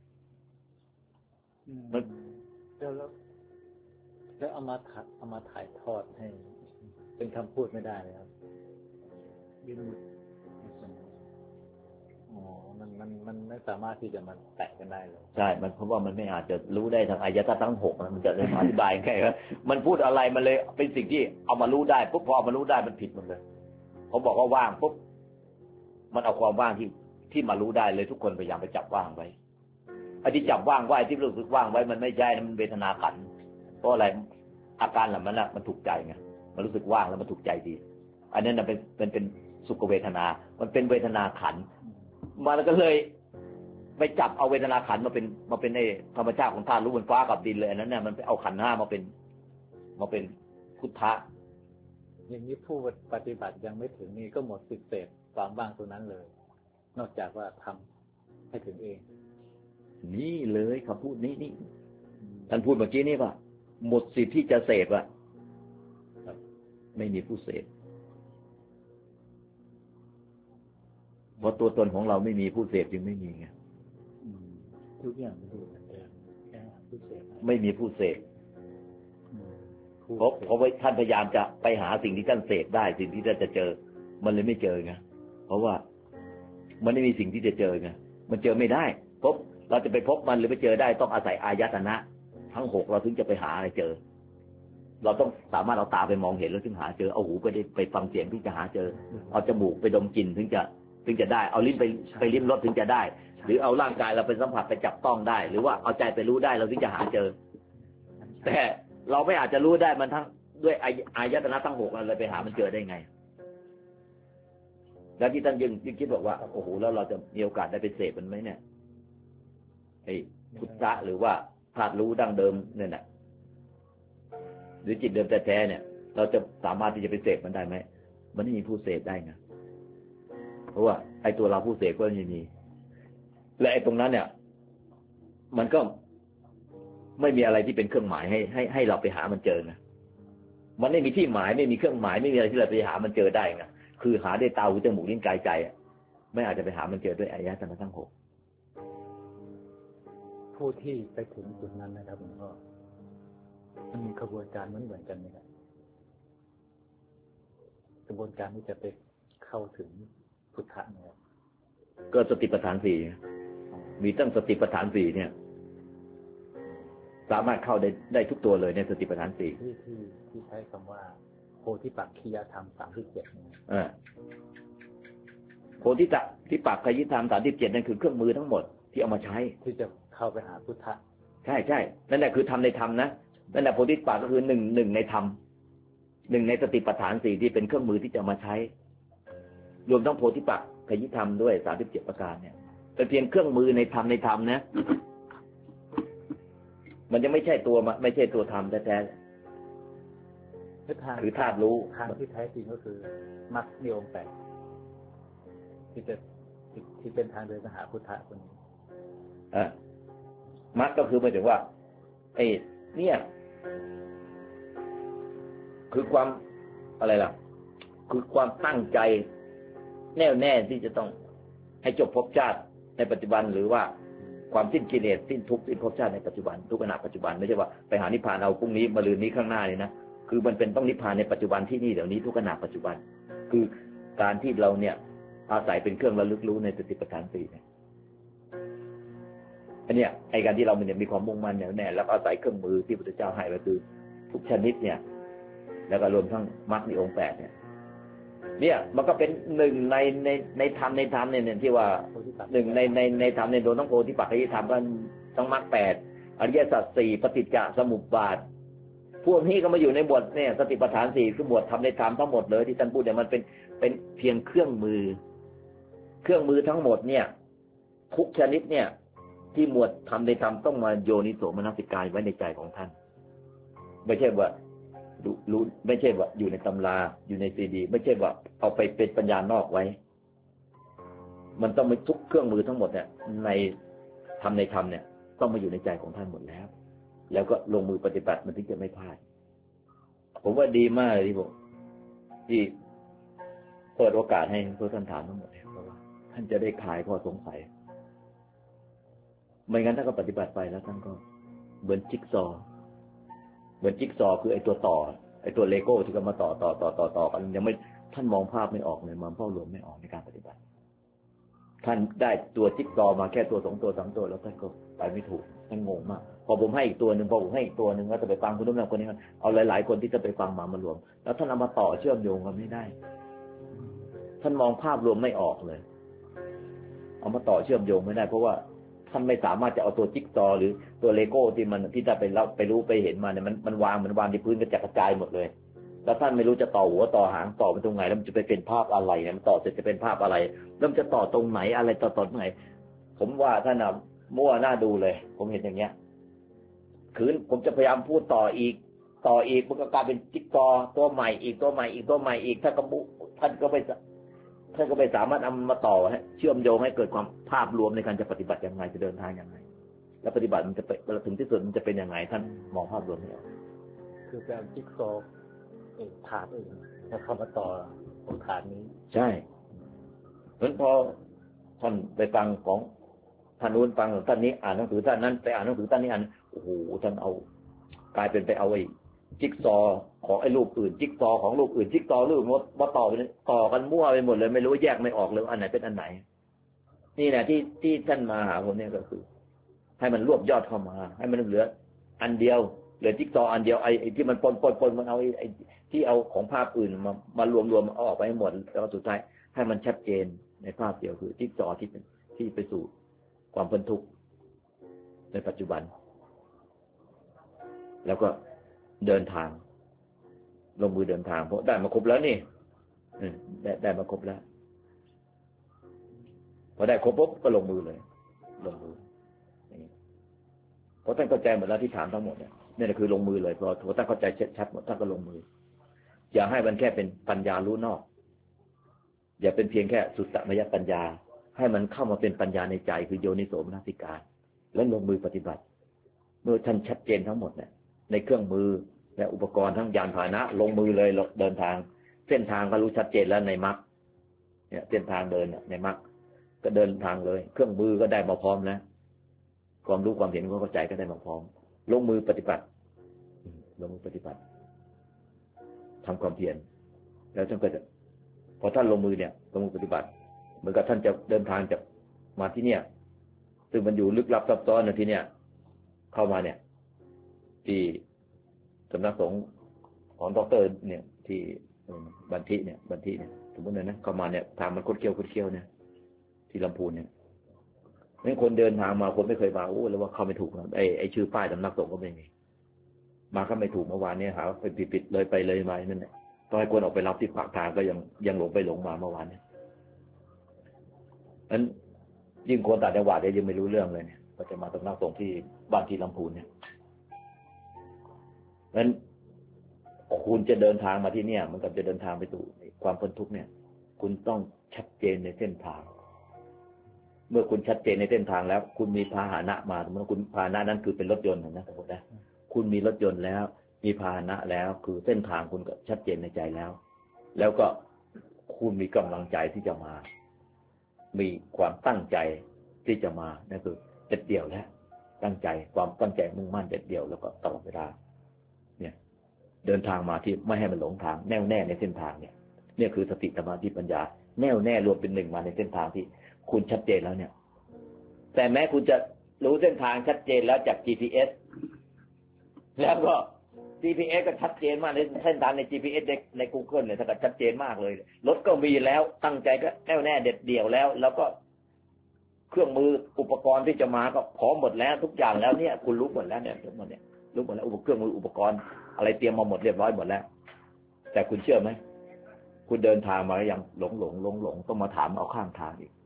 แล้วเอามาถ่ายทอดให้เป็นคำพูดไม่ได้เลยครับยืนมันไม่สามารถที่จะมาแตะกันได้เลยใช่มันเพราะว่ามันไม่อาจจะรู้ได้ทางอายตนะทั้ง6มันจะอธิบายไงครับมันพูดอะไรมันเลยเป็นสิ่งที่เอามารู้ได้ปุ๊บพอมารู้ได้มันผิดหมดเลยเขาบอกว่าว่างปุ๊บมันเอาความว่างที่มารู้ได้เลยทุกคนพยายามไปจับว่างไว้ไอ้ที่จับว่างไว้ที่รู้สึกว่างไว้มันไม่ใช่มันเวทนาขันเพราะอะไรอาการเหล่านั้นมันถูกใจไงมันรู้สึกว่างแล้วมันถูกใจดีอันนั้นเป็นสุขเวทนามันเป็นเวทนาขันมันก็เลยไปจับเอาเวทนาขันมาเป็นในธรรมชาติของธาตุรู้บนฟ้ากับดินเลยอันนั้นเนี่ยมันไปเอาขันธ์5มาเป็นพุทธะอย่างนี้ผู้ปฏิบัติยังไม่ถึงนี่ก็หมดสิทธิ์เสพความว่างตัวนั้นเลยนอกจากว่าทำให้ถึงเองนี่เลยคำพูดนี้ท่านพูดเมื่อกี้นี่ว่าหมดสิทธิ์ที่จะเสพอ่ะไม่มีผู้เสพเพราะตัวตนของเราไม่มีผู้เสพจึงไม่มีไงทุกอย่างมันดูเหมือนเดิมแค่ผู้เสพไม่มีผู้เสพเพราะว่าท่านพยายามจะไปหาสิ่งที่ท่านเสพได้สิ่งที่ท่านจะเจอมันเลยไม่เจอไงเพราะว่ามันไม่มีสิ่งที่จะเจอไงมันเจอไม่ได้พบเราจะไปพบมันหรือไปเจอได้ต้องอาศัยอายตนะทั้ง6เราถึงจะไปหาอะไรเจอเราต้องสามารถเอาตาไปมองเห็นแล้วถึงหาเจอเอาหูไปฟังเสียงถึงจะหาเจอเอาจมูกไปดมกลิ่นถึงจะได้เอาลิ้นไปลิ้มรสถึงจะได้หรือเอาร่างกายเราไปสัมผัสไปจับต้องได้หรือว่าเอาใจไปรู้ได้เราถึงจะหาเจอแต่เราไม่อาจจะรู้ได้มันทั้งด้วยอายตนะทั้ง6เราเลยไปหามันเจอได้ไงแล้วที่ท่านยังคิดบอกว่าโอ้โหแล้วเราจะมีโอกาสได้ไปเสพมันไหมเนี่ยไอ้พุทธะหรือว่าธาตุรู้ดั้งเดิมเนี่ยนะหรือจิตเดิมแท้ๆเนี่ยเราจะสามารถที่จะไปเสพมันได้ไหมมันไม่มีผู้เสพได้ไงเพราะว่าไอ้ตัวเราผู้เสพก็ไม่มีและไอ้ตรงนั้นเนี่ยมันก็ไม่มีอะไรที่เป็นเครื่องหมายให้เราไปหามันเจอนะมันไม่มีที่หมายไม่มีเครื่องหมายไม่มีอะไรที่เราไปหามันเจอได้ไงคือหาด้วยตาหูจมูกลิ้นกายใจไม่อาจจะไปหามันเจอด้วยอายตนะทั้ง6 ผู้ที่ไปถึงจุดนั้นนะครับหลวงพ่อมันมีกระบวนการเหมือนกันไหมครับกระบวนการที่จะไปเข้าถึงพุทธะเนี่ยก็สติปัฏฐาน4มีตั้งสติปัฏฐาน4เนี่ยสามารถเข้าได้ทุกตัวเลยในสติปัฏฐานสี่ที่ใช้คำว่าโพธิปักขิยธรรม37 โพธิปักขิยธรรม37นั่นคือเครื่องมือทั้งหมดที่เอามาใช้ที่จะเข้าไปหาพุทธะใช่นั่นแหละคือธรรมในธรรมนะนั่นแหละโพธิปักก็คือหนึ่งในธรรมหนึ่งในสติปัฏฐานสี่ที่เป็นเครื่องมือที่จะมาใช้รวมทั้งโพธิปักขิยธรรมด้วย37ประการเนี่ยเป็นเพียงเครื่องมือในธรรมนะมันจะไม่ใช่ตัวธรรมแท้ๆคือธาตุรู้ทางที่แท้จริงก็คือมรรคมีองค์8ที่เป็นทางเดินหาพุทธะคนนี้มรรคก็คือหมายถึงว่าไอ้เนี่ยคือความอะไรล่ะคือความตั้งใจแน่วแน่ที่จะต้องให้จบภพชาติในปัจจุบันหรือว่าความสิ้นกิเลสสิ้นทุกข์สิ้นภพชาติในปัจจุบันทุกขณะปัจจุบันไม่ใช่ว่าไปหานิพพานเอาพรุ่งนี้มะรืนนี้ข้างหน้าเลยนะคือมันเป็นต้องนิพพานในปัจจุบันที่นี่เดี๋ยวนี้ทุกขณะปัจจุบันคือการที่เราเนี่ยอาศัยเป็นเครื่องระลึกรู้ในสติปัฏฐานสี่เนี่ยอันเนี้ยไอ้การที่เราเนี่ยมีความมุ่งมั่นแน่วแน่แล้วอาศัยเครื่องมือที่พระพุทธเจ้าให้ก็คือทุกชนิดเนี่ยแล้วก็รวมทั้งมรรคในองค์8เนี่ยมันก็เป็นหนึ่งในธรรมเนี่ยที่ว่าหนึ่งในธรรมในโดนทั้งโพธิปักขิยธรรมก็ทั้งมรรค8อริยสัจ4ปฏิจจสมุปบาทพวกนี้ก็มาอยู่ในบทเนี่ยสติปัฏฐาน4คือบทธรรมในธรรมทั้งหมดเลยที่ท่านพูดเนี่ยมันเป็นเพียงเครื่องมือทั้งหมดเนี่ยทุกชนิดเนี่ยที่หมวดธรรมในธรรมต้องมาโยนิโสมนสิการไว้ในใจของท่านไม่ใช่ว่ารู้ไม่ใช่ว่าอยู่ในตำราอยู่ในซีดีไม่ใช่ว่าเอาไปเป็นปัญญานอกไว้มันต้องมีทุกเครื่องมือทั้งหมดเนี่ยในธรรมเนี่ยต้องมาอยู่ในใจของท่านหมดแล้วก็ลงมือปฏิบัติมันถึงจะไม่พลาดผมว่าดีมากเลยที่เปิดโอกาสให้ทุกท่านถามทั้งหมดเพราะว่าท่านจะได้คลายข้อสงสัยไม่งั้นถ้าก็ปฏิบัติไปแล้วท่านก็เหมือนจิ๊กซอคือไอ้ตัวต่อไอ้ตัวเลโก้ที่ก็มาต่อกันยังไม่ท่านมองภาพไม่ออกเลยมองภาพรวมไม่ออกในการปฏิบัติท่านได้ตัวจิ๊กซอมาแค่ตัว2ตัว3ตัวแล้วท่านก็ไปไม่ถูกท่านงงมากพอผมให้อีกตัวนึงก็จะไปฟังคนนู้นคนนี้เอาหลายๆคนที่จะไปฟังมารวมแล้วท่านเอามาต่อเชื่อมโยงกันไม่ได้ท่านมองภาพรวมไม่ออกเลยเอามาต่อเชื่อมโยงไม่ได้เพราะว่าท่านไม่สามารถจะเอาตัวจิ๊กซอหรือตัวเลโก้ที่ถ้าไปรู้ไปเห็นมาเนี่ยมันวางที่พื้นกระจายหมดเลยแล้วท่านไม่รู้จะต่อหัวต่อหางต่อไปตรงไหนแล้วมันจะไปเป็นภาพอะไรเนี่ยมันต่อเสร็จจะเป็นภาพอะไรแล้วมันจะต่อตรงไหนอะไรต่อตรงไหนผมว่าท่านมั่วหน้าดูเลยผมเห็นอย่างเงี้ยคืนผมจะพยายามพูดต่ออีกมันก็กลายเป็นจิ๊กซอตัวใหม่อีกท่านก็ไม่สามารถเอามาต่อเชื่อมโยงให้เกิดความภาพรวมในการจะปฏิบัติยังไงจะเดินทางยังไงแล้วปฏิบัติมันจะถึงที่สุดมันจะเป็นยังไงท่านมองภาพรวมไม่ออกคือการจิ๊กซอถาดอื่นแล้วเข้ามาต่อของถาดนี้ใช่เพราะพอท่านไปฟังของท่านนู้นฟังของท่านนี้อ่านหนังสือท่านนั้นไปอ่านหนังสือท่านนี้อ่านโอ้โหท่านเอากลายเป็นไปเอาไอ้จิ๊กซอของไอ้รูปอื่นจิ๊กซอของรูปอื่นจิ๊กซอรูปหมดมาต่อกันมั่วไปหมดเลยไม่รู้แยกไม่ออกเลยอันไหนเป็นอันไหนนี่แหละที่ท่านมาหาผมเนี่ยก็คือให้มันรวบยอดเข้ามาให้มันเหลืออันเดียวเหลือจิ๊กซออันเดียวไอ้ที่มันปนมันเอาไอ้ที่เอาของภาพอื่นมารวมเอาออกไปให้หมดแล้วสุดท้ายให้มันชัดเจนในภาพเดียวคือจิ๊กซอที่ไปสู่ความพ้นทุกข์ในปัจจุบันแล้วก็เดินทางลงมือเดินทางเพราะได้มาครบแล้วนี่ได้มาครบแล้วพอได้ครบปุ๊บก็ลงมือเลยลงมือเพราะท่านเข้าใจหมดแล้วที่ถามทั้งหมดเนี่ยนี่แหละคือลงมือเลยพอท่านเข้าใจชัดหมดท่านก็ลงมืออย่าให้มันแค่เป็นปัญญารู้นอกอย่าเป็นเพียงแค่สุตตมยปัญญาให้มันเข้ามาเป็นปัญญาในใจคือโยนิโสมนสิการแล้วลงมือปฏิบัติเมื่อท่านชัดเจนทั้งหมดเนี่ยในเครื่องมือและอุปกรณ์ทั้งยานพาหนะลงมือเลยเดินทางเส้นทางก็รู้ชัดเจนแล้วในมรรคเนี่ยเส้นทางเดินในมรรคก็เดินทางเลยเครื่องมือก็ได้มาพร้อมแล้วความรู้ความเห็นความเข้าใจก็ได้มาพร้อมลงมือปฏิบัติทำความเพียรแล้วท่านก็จะพอท่านลงมือเนี่ยลงมือปฏิบัติเหมือนกับท่านจะเดินทางจากมาที่เนี่ยซึ่งมันอยู่ลึกลับซับซ้อนนะที่เนี่ยเข้ามาเนี่ยที่สำนักสงฆ์ของดร.เนี่ยที่บันทิเนี่ยสมมตินะเข้ามาเนี่ยทางมันคดเคี้ยวเนี่ยที่ลำพูนเนี่ยไม่คนเดินทางมาคนไม่เคยมาโอ้แล้วว่าเข้าไม่ถูกนะไอ้ชื่อป้ายสำนักสงฆ์ก็ไม่มีมาก็ไม่ถูกเมื่อวานนี้หาไปผิดเลยไปเลยมานั่นแหละต้องให้คนออกไปรับที่ปากทางก็ยังหลงไปหลงมาเมื่อวานนี้นั้นยิ่งคนต่างจังหวัดเนี่ยยังไม่รู้เรื่องเลยเนี่ยก็จะมาสำนักสงฆ์ที่บ้านที่ลำพูนเนี่ยนั้นคุณจะเดินทางมาที่เนี่ยมันกับจะเดินทางไปสู่ความพ้นทุกข์เนี่ยคุณต้องชัดเจนในเส้นทางเมื่อคุณชัดเจนในเส้นทางแล้วคุณมีพาหนะมาสมมติคุณพาหนะนั้นคือเป็นรถยนต์นะสมมตินะคุณมีรถยนต์แล้วมีพาหนะแล้วคือเส้นทางคุณก็ชัดเจนในใจแล้วก็คุณมีกำลังใจที่จะมามีความตั้งใจที่จะมานั่นคือเด็ดเดี่ยวแล้วตั้งใจความตั้งใจมุ่งมั่นเด็ดเดี่ยวแล้วก็ตลอดเวลาเนี่ยเดินทางมาที่ไม่ให้มันหลงทางแน่วแน่ในเส้นทางเนี่ยคือสติสมาธิปัญญาแน่วแน่รวมเป็นหนึ่งมาในเส้นทางที่คุณชัดเจนแล้วเนี่ยแต่แม้คุณจะรู้เส้นทางชัดเจนแล้วจาก GPS แล้วก็ GPS ก็ชัดเจนมากในเส้นทางใน GPS ใน Google เนี่ยถ้าก็ชัดเจนมากเลยรถก็มีแล้วตั้งใจก็แน่วแน่เด็ดเดี่ยวแล้วก็เครื่องมืออุปกรณ์ที่จะมาก็พร้อมหมดแล้วทุกอย่างแล้วเนี่ยคุณรู้หมดแล้วเนี่ยรู้หมดแล้วเครื่องมืออุปกรณ์อะไรเตรียมมาหมดเรียบร้อยหมดแล้วแต่คุณเชื่อไหมคุณเดินทางมาแล้วยังหลงต้องมาถามเอาข้างทางอีก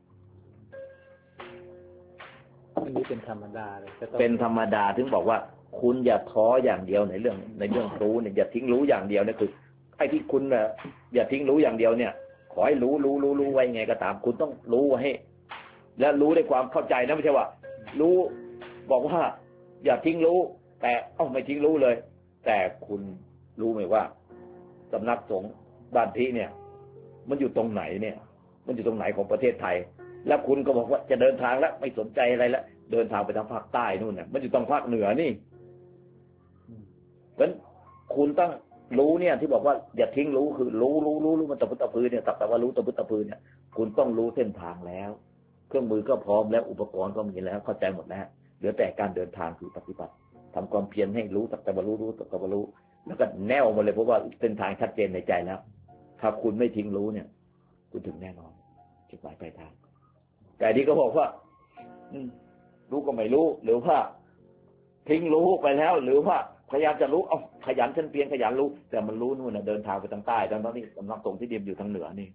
อันนี้เป็นธรรมดาเลยเป็นธรรมดาถึงบอกว่าคุณอย่าท้ออย่างเดียวในเรื่องรู้เนี่ยอย่าทิ้งรู้อย่างเดียวเนี่ยคือไอ้ที่คุณน่ะอย่าทิ้งรู้อย่างเดียวเนี่ยขอให้รู้ไว้ไงก็ตามคุณต้องรู้ให้และรู้ด้วยความเข้าใจนะไม่ใช่ว่ารู้บอกว่าอย่าทิ้งรู้แต่ไม่ทิ้งรู้เลยแต่คุณรู้ไหมว่าสำนักสงฆ์บ้านทิเนี่ยมันอยู่ตรงไหนเนี่ยมันอยู่ตรงไหนของประเทศไทยแล้วคุณก็บอกว่าจะเดินทางแล้วไม่สนใจอะไรแล้วเดินทางไปทางภาคใต้นู่นน่ะมันอยู่ตรงภาคเหนือนี่เพราะฉะนั้นคุณต้องรู้เนี่ยที่บอกว่าอย่าทิ้งรู้คือรู้มันตะพุตะพือเนี่ยแต่ว่ารู้ตะพุตะพือเนี่ยคุณต้องรู้เส้นทางแล้วเครื่องมือก็พร้อมแล้วอุปกรณ์ก็มีแล้วเข้าใจหมดแล้วเหลือแต่การเดินทางคือปฏิบัติทำความเพียรให้รู้แต่ว่ารู้แล้วก็แน่วมาเลยเพราะว่าเส้นทางชัดเจนในใจแล้วถ้าคุณไม่ทิ้งรู้เนี่ยคุณถึงแน่นอนจุดหมายปลายทางแต่ที่เขาบอกว่ารู้ก็ไม่รู้หรือว่าทิ้งรู้ไปแล้วหรือว่าพยายามจะรู้ขยันฉันเพียรขยันรู้แต่มันรู้นู่นน่ะเดินทางไปทางใต้ตอนนี้สำนักสงฆ์ที่เดียมอยู่ทางเหนือนี่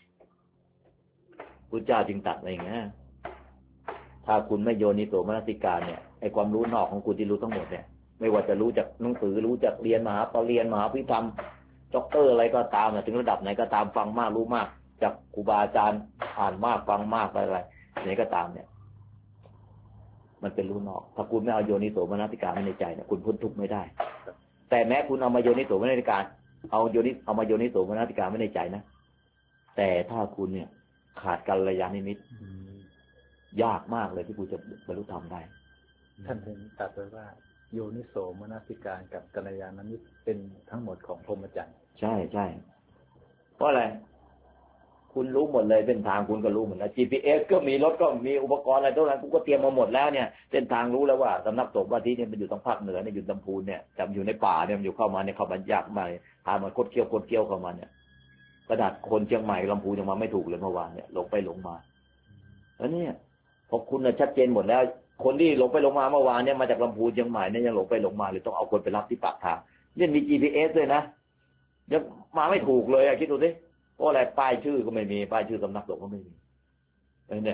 พุทธเจ้าจึงตรัสอะไรอย่างเงี้ยถ้าคุณไม่โยนิโสมนสิการเนี่ยไอ้ความรู้นอกของคุณที่รู้ทั้งหมดเนี่ยไม่ว่าจะรู้จากหนังสือรู้จากเรียนมหาปรริญญามหาวิธรรมด็อกเตอร์อะไรก็ตามถึงระดับไหนก็ตามฟังมากรู้มากจากครูบาอาจารย์อ่านมากฟังมากอะไรไหนก็ตามเนี่ยมันเป็นรู้นอกถ้าคุณไม่เอาโยนิโสมนสิการไว้ในใจเนี่ยคุณพ้นทุกข์ไม่ได้แต่แม้คุณเอามาโยนิโสมนสิการเอามาโยนิโสมนสิการไว้ในใจนะแต่ถ้าคุณเนี่ยขาดกัลยาณมิตรยากมากเลยที่คุณจะบรรลุธรรมได้ท่านถึงตรัสไว้ว่าโยนิโสมนสิการกับกัลยาณมิตรเป็นทั้งหมดของพรหมจรรย์ใช่เพราะอะไรคุณรู้หมดเลยเส้นทางคุณก็รู้หมดแล้ว GPS ก็มีรถก็มีอุปกรณ์อะไรทุกอย่างคุณก็เตรียมมาหมดแล้วเนี่ยเส้นทางรู้แล้วว่าสำนักสงฆ์ว่าที่นี่มันอยู่ทางภาคเหนือเนี่ยอยู่ลำพูนเนี่ยจำอยู่ในป่าเนี่ยมันอยู่เข้ามาเนี่ยเข้ามาอยากมาทางมันคดเคี้ยวเข้ามาเนี่ยกระดาษคนเชียงใหม่ลำพูนยังมาไม่ถูกเลยเมื่อวานเนี่ยหลงไปหลงมาแล้วเนี่ยพอคุณชัดเจนหมดแล้วคนที่หลงไปหลงมาเมื่อวานเนี่ยมาจากลำพูนเชียงใหม่เนี่ยยังหลงไปหลงมาเลยต้องเอาคนไปรับที่ปากทางเนี่ยมี GPS ด้วยนะยังมาไม่ถูกเลยคิดดูสิเพราะอะไรป้ายชื่อก็ไม่มีป้ายชื่อสำนักสงฆ์ก็ไม่มีเนี่ย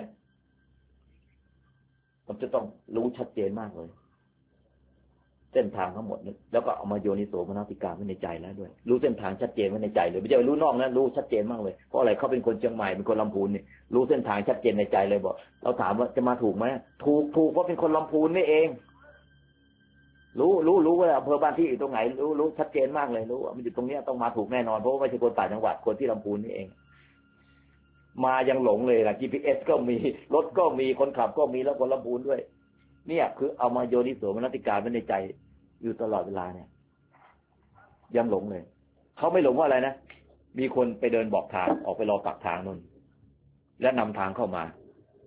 มันจะต้องรู้ชัดเจนมากเลยเส้นทางทั้งหมดนี้แล้วก็เอามาโยนิโสมนสิการไว้ในใจแล้วด้วยรู้เส้นทางชัดเจนไว้ในใจเลยไม่ใช่รู้นอกนะรู้ชัดเจนมากเลยเพราะอะไรเขาเป็นคนเชียงใหม่เป็นคนลำพูนนี่รู้เส้นทางชัดเจนในใจเลยบอกเราถามว่าจะมาถูกไหมถูกเพราะเป็นคนลำพูนนี่เองรู้ว่าอำเภอบ้านที่อยู่ตรงไหนรู้ชัดเจนมากเลยรู้ว่ามันอยู่ตรงนี้ต้องมาถูกแน่นอนเพราะว่าไม่ใช่คนต่างจังหวัดคนที่ลำพูนนี่เองมายังหลงเลยล่ะ GPS ก็มีรถก็มีคนขับก็มีแล้วคนลำพูนด้วยเนี่ยคือเอามาโยนิโสมนสิการไว้ในใจอยู่ตลอดเวลาเนี่ยยังหลงเลยเขาไม่หลงว่าอะไรนะมีคนไปเดินบอกทางออกไปรอปากทางนู่นและนำทางเข้ามา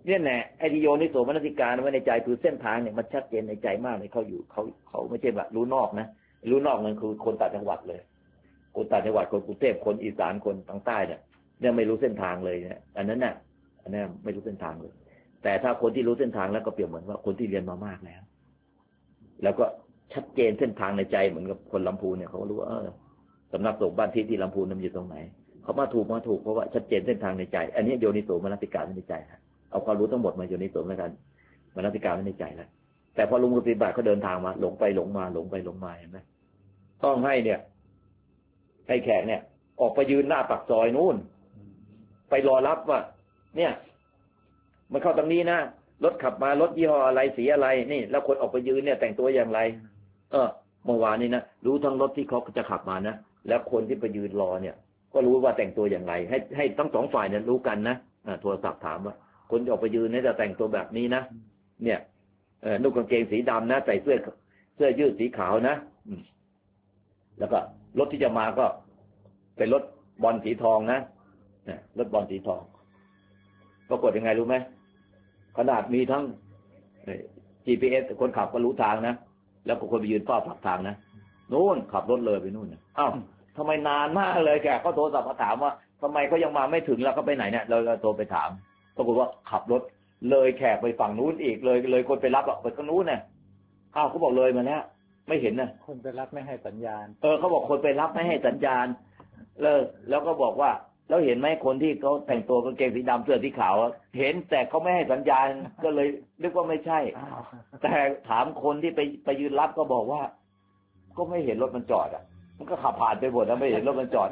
เนี่ยแหละไอ้ที่โยนิโสมนสิการไว้ในใจคือเส้นทางเนี่ยมันชัดเจนในใจมากเลยเขาอยู่เขาไม่ใช่แบบรู้นอกนะรู้นอกมันคือคนต่างจังหวัดเลยคนต่างจังหวัดคนกรุงเทพคนอีสานคนทางใต้เนี่ยไม่รู้เส้นทางเลยเนี่ยอันนั้นน่ะอันนั้นไม่รู้เส้นทางเลยแต่ถ้าคนที่รู้เส้นทางแล้วก็เปรียบเหมือนว่าคนที่เรียนมามากแล้วก็ชัดเจนเส้นทางในใจเหมือนกับคนลำพูนเนี่ยเขารู้ว่าสำนักสงฆ์บ้านที่ลำพูนมันอยู่ตรงไหนเขามาถูกเพราะว่าชัดเจนเส้นทางในใจ อันนี้โยนิโสมนสิการในใจเอาความรู้ทั้งหมดมาโยนิโสมนสิการในใจแล้วแต่พอลุงปฏิบัติเขาเดินทางมาหลงไปหลงมาเห็นไหมต้องให้เนี่ยให้แขกเนี่ยออกไปยืนหน้าปากซอยนู้นไปรอรับว่าเนี่ยมันเข้าตรงนี้นะรถขับมารถยี่ห้ออะไรสีอะไรนี่แล้วคนออกไปยืนเนี่ยแต่งตัวอย่างไรเมื่อวานนี้นะรู้ทั้งรถที่เขาจะขับมานะแล้วคนที่ไปยืนรอเนี่ยก็รู้ว่าแต่งตัวอย่างไรให้ทั้งสองฝ่ายเนี่ยรู้กันนะโทรศัพท์ถามว่าคนออกไปยืนเนี่ยจะแต่งตัวแบบนี้นะเนี่ยนุ่งกางเกงสีดำนะใส่เสื้อยืดสีขาวนะแล้วก็รถที่จะมาก็เป็นรถบอลสีทองนะรถบอลสีทองปรากฏยังไงรู้ไหมขนาดมีทั้ง GPS คนขับก็รู้ทางนะแล้วก็คนไปยืนเฝ้าปากทางนะนู่นขับรถเลยไปนู่นนะอ้าวทำไมนานมากเลยแกก็โทรศัพท์มาถามว่าทำไมเขายังมาไม่ถึงแล้วก็ไปไหนเนี่ยเราโทรไปถามปรากฏว่าขับรถเลยแขกไปฝั่งนู้นอีกเลยคนไปรับไปข้างนู้นเนี่ยอ้าวเขาบอกเลยมาแล้วไม่เห็นนะคนไปรับไม่ให้สัญญาณเขาบอกคนไปรับไม่ให้สัญญาณแล้วก็บอกว่าแล้วเห็นไหมคนที่เขาแต่งตัวกางเกงสีดำเสื้อสีขาวเห็นแต่เขาไม่ให้สัญญาณก็เลยนึกว่าไม่ใช่แต่ถามคนที่ไปยืนรับก็บอกว่าก็ไม่เห็นรถมันจอดมันก็ขับผ่านไปหมดแล้วไม่เห็นรถมันจอด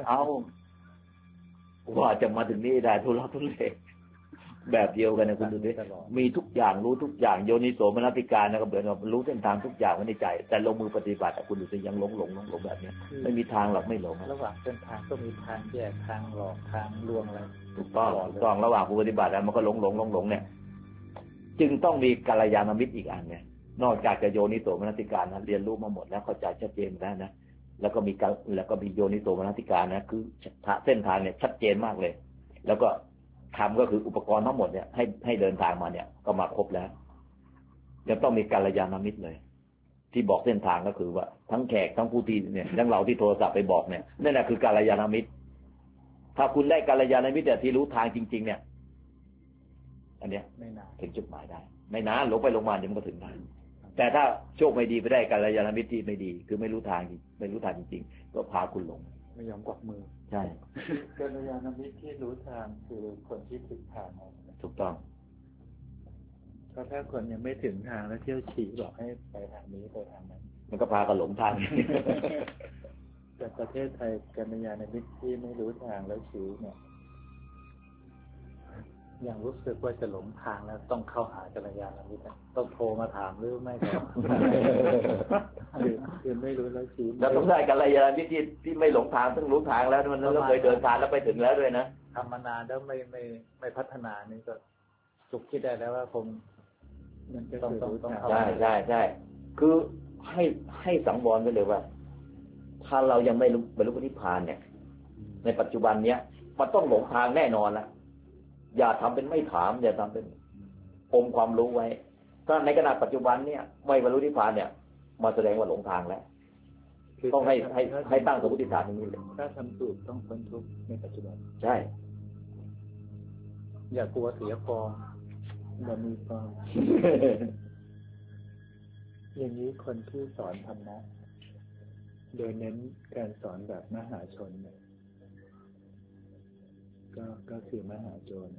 ว่าจะมาถึงนี่ได้ทุลักทุเลแบบเดียวกันนะคุณดูดิมีทุกอย่างรู้ทุกอย่างโยนิโสมนสิการนะครับเบื่อรู้เส้นทางทุกอย่างไว้ในใจแต่ลงมือปฏิบัติคุณดูสิยังหลงแบบนี้ไม่มีทางหรอกไม่หลงระหว่างเส้นทางก็มีทางแยกทางหลอกทางลวงอะไรถูกต้องระหว่างผู้ปฏิบัติมันก็หลงเนี่ยจึงต้องมีกัลยาณมิตรอีกอันเนี่ยนอกจากจะโยนิโสมนสิการนะเรียนรู้มาหมดแล้วเข้าใจชัดเจนแล้วนะแล้วก็มีโยนิโสมนสิการนะคือเส้นทางเนี่ยชัดเจนมากเลยแล้วก็ทำก็คืออุปกรณ์ทั้งหมดเนี่ยให้เดินทางมาเนี่ยก็มาครบแล้วยังต้องมีกัลยาณมิตรเลยที่บอกเส้นทางก็คือว่าทั้งแขกทั้งผู้ที่เนี่ยทั้งเราที่โทรศัพท์ไปบอกเนี่ยนั่นแหละคือกัลยาณมิตรถ้าคุณได้กัลยาณมิตรที่รู้ทางจริงๆเนี่ยอันเนี้ยไม่นานถึงจุดหมายได้ไม่นานหลงไปลงมาเดี๋ยวมันก็ถึงได้แต่ถ้าโชคไม่ดีไปได้กัลยาณมิตรที่ไม่ดีคือไม่รู้ทางจริงๆก็พาคุณหลงไม่ยอมกวักมือใช่กัลยาณมิตรที่รู้ทางคือคนที่ถึงทางถูกต้องเพราะถ้าคนยังไม่ถึงทางแล้วเที่ยวชี้บอกให้ไปทางนี้ไปทางนั้นมันก็พากันหลงทางแต่ประเทศไทยกัลยาณมิตรที่ไม่รู้ทางแล้วชี้เนี่ยยังรู้สึกว่าจะหลงทางแล้วต้องเข้าหากัลยาณมิตรต้องโทรมาถามหรือไม่ก็คือไม่รู้แล้วชี้แล้วต้องได้กัลยาณมิตรที่ไม่หลงทางต้องรู้ทางแล้วมันก็เคยเดินทางแล้วไปถึงแล้วด้วยนะทำมานานแล้วไม่พัฒนานี่ก็สุขคิดได้แล้วว่าคงมันจะต้องใช่คือให้สังวรไว้เลยว่าถ้าเรายังไม่บรรลุนิพพานเนี่ยในปัจจุบันเนี้ยมันต้องหลงทางแน่นอนละอย่าทำเป็นไม่ถามอย่าทำเป็นอมความรู้ไว้ถ้าในขณะปัจจุบันเนี่ยไม่บรรลุนิพพานเนี่ยมาแสดงว่าหลงทางแล้วต้องให้ตั้งสมมติฐานอย่างนี้เลยถ้าทำถูกต้องพ้นทุกข์ในปัจจุบันใช่อย่ากลัวเสียฟอร์มอย่ามีฟอร์มอย่างนี้คนที่สอนธรรมะโดยเน้นการสอนแบบมหาชนเนี่ยก็คือมหาโจร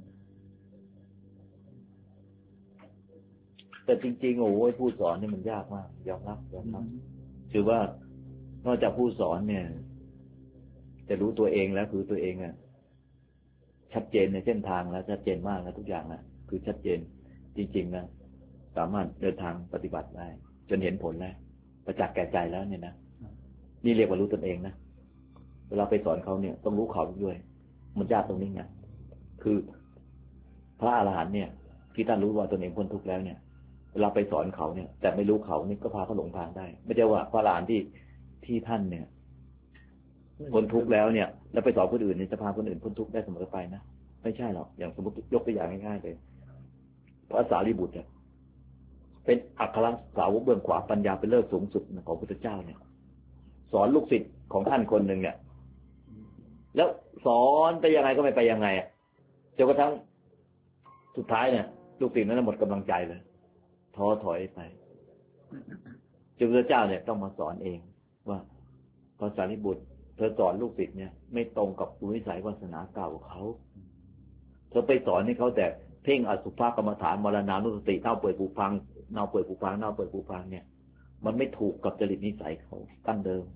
แต่จริงๆโอ้ยผู้สอนนี่มันยากมากยอมรับคือว่านอกจากผู้สอนเนี่ยจะรู้ตัวเองแล้วคือตัวเองอ่ะชัดเจนในเส้นทางแล้วชัดเจนมากแล้วทุกอย่างนะคือชัดเจนจริงๆนะสามารถเดินทางปฏิบัติได้จนเห็นผลแล้วประจักษ์แก่ใจแล้วเนี่ยนะนี่เรียกว่ารู้ตนเองนะเวลาไปสอนเขาเนี่ยต้องรู้เขาด้วยมันยากตรงนี้ไงคือพระอรหันต์เนี่ยที่ท่านรู้ว่าตนเองพ้นทุกข์แล้วเนี่ยเวลาไปสอนเขาเนี่ยแต่ไม่รู้เขานี่ก็พาเขาหลงทางได้ไม่ใช่ว่าพระอรหันต์ที่ท่านเนี่ยพ้นทุกข์แล้วเนี่ยแล้วไปสอนคนอื่นเนี่ยจะพาคนอื่นพ้นทุกข์ได้เสมอไปนะไม่ใช่หรอกอย่างสมมติยกตัวอย่างง่ายๆเลยพระสารีบุตรเนี่ยเป็นอัครสาวกเบื้องขวาปัญญาเป็นเลิศสูงสุดของพระพุทธเจ้าเนี่ยสอนลูกศิษย์ของท่านคนหนึ่งเนี่ยแล้วสอนไปยังไงก็ไม่ไปยังไงจนกระทั่งสุดท้ายเนี่ยลูกศิษย์นั้นหมดกำลังใจเลยท้อถอยไปจนพระเจ้าเนี่ยต้องมาสอนเองว่าพระสารีบุตรเธอสอนลูกศิษย์เนี่ยไม่ตรงกับวิสัยวาสนาเก่าเขาเธอไปสอนให้เขาแต่เพ่งอสุภกรรมฐานมรณานุสติเน่าเปื่อยผุพังเน่าเปื่อยผุพังเน่าเปื่อยผุพังเนี่ยมันไม่ถูกกับจริตนิสัยเขาตั้งเดิม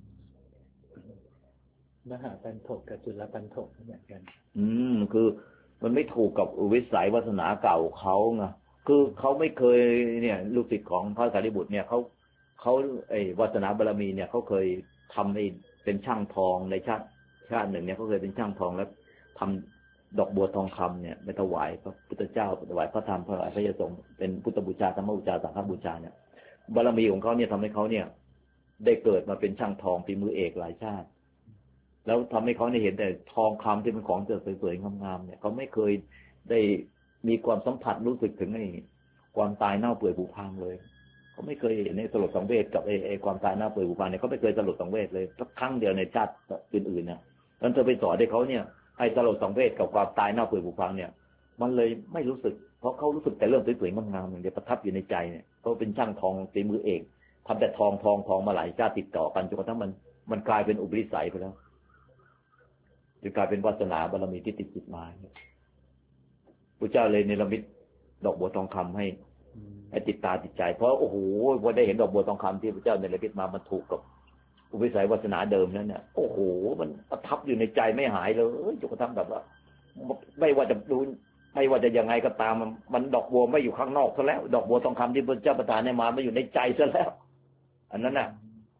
มหาปันถกกับจุลปันถกเหมือนกันคือมันไม่ถูกกับวิสัยวาสนาเก่าเขาไงคือเขาไม่เคยเนี่ยลูกศิษย์ของพระสารีบุตรเนี่ยเขาไอ้วาสนาบารมีเนี่ยเขาเคยทำไอ้เป็นช่างทองในชาติหนึ่งเนี่ยเขาเคยเป็นช่างทองแล้วทำดอกบัวทองคำเนี่ยไปถวายพระพุทธเจ้าถวายพระธรรมถวายพระยสงฆ์เป็นพุทธบูชาธรรมบูชาสังฆบูชาเนี่ยบารมีของเขาเนี่ยทำให้เขาเนี่ยได้เกิดมาเป็นช่างทองฝีมือเอกหลายชาติแล้วทำให้เขาเนี่ยเห็นแต่ทองคำที่เป็นของสวยๆงามๆเนี่ยเขาไม่เคยได้มีความสัมผัสรู้สึกถึงไอ้ความตายเน่าเปื่อยผุพังเลยเขาไม่เคยเห็นในสลดสังเวชกับไอ้ความตายเน่าเปื่อยผุพังเนี่ยเขาไม่เคยสลดสังเวชเลยสักครั้งเดียวในชาติอื่นๆเนี่ยนั้นเธอไปสอนให้เขาเนี่ยไอ้สลดสังเวชกับความตายเน่าเปื่อยผุพังเนี่ยมันเลยไม่รู้สึกเพราะเขารู้สึกแต่เรื่องสวยๆงามๆอย่างเดียวประทับอยู่ในใจเนี่ยเขาเป็นช่างทองฝีมือเอกทำแต่ทองมาหลายชาติติดต่อกันจนกระทั่งมันกลายเป็นอุปนิสัยไปแล้วจนกลายเป็นวาสนาบารมีที่ติดจิตมาพระเจ้าเลยเนรมิตดอกบัวทองคำให้ติดตาติดใจเพราะโอ้โหพอได้เห็นดอกบัวทองคำที่พระเจ้าเนรมิตมามันถูกกับอุปนิสัยวาสนาเดิมนั้นเนี่ยโอ้โหมันประทับอยู่ในใจไม่หายเลยจนกระทั่งแบบว่าไม่ว่าจะดูไม่ว่าจะยังไงก็ตามมันดอกบัวไม่อยู่ข้างนอกซะแล้วดอกบัวทองคำที่พระเจ้าประทานให้มาไม่อยู่ในใจซะแล้วอันนั้นน่ะ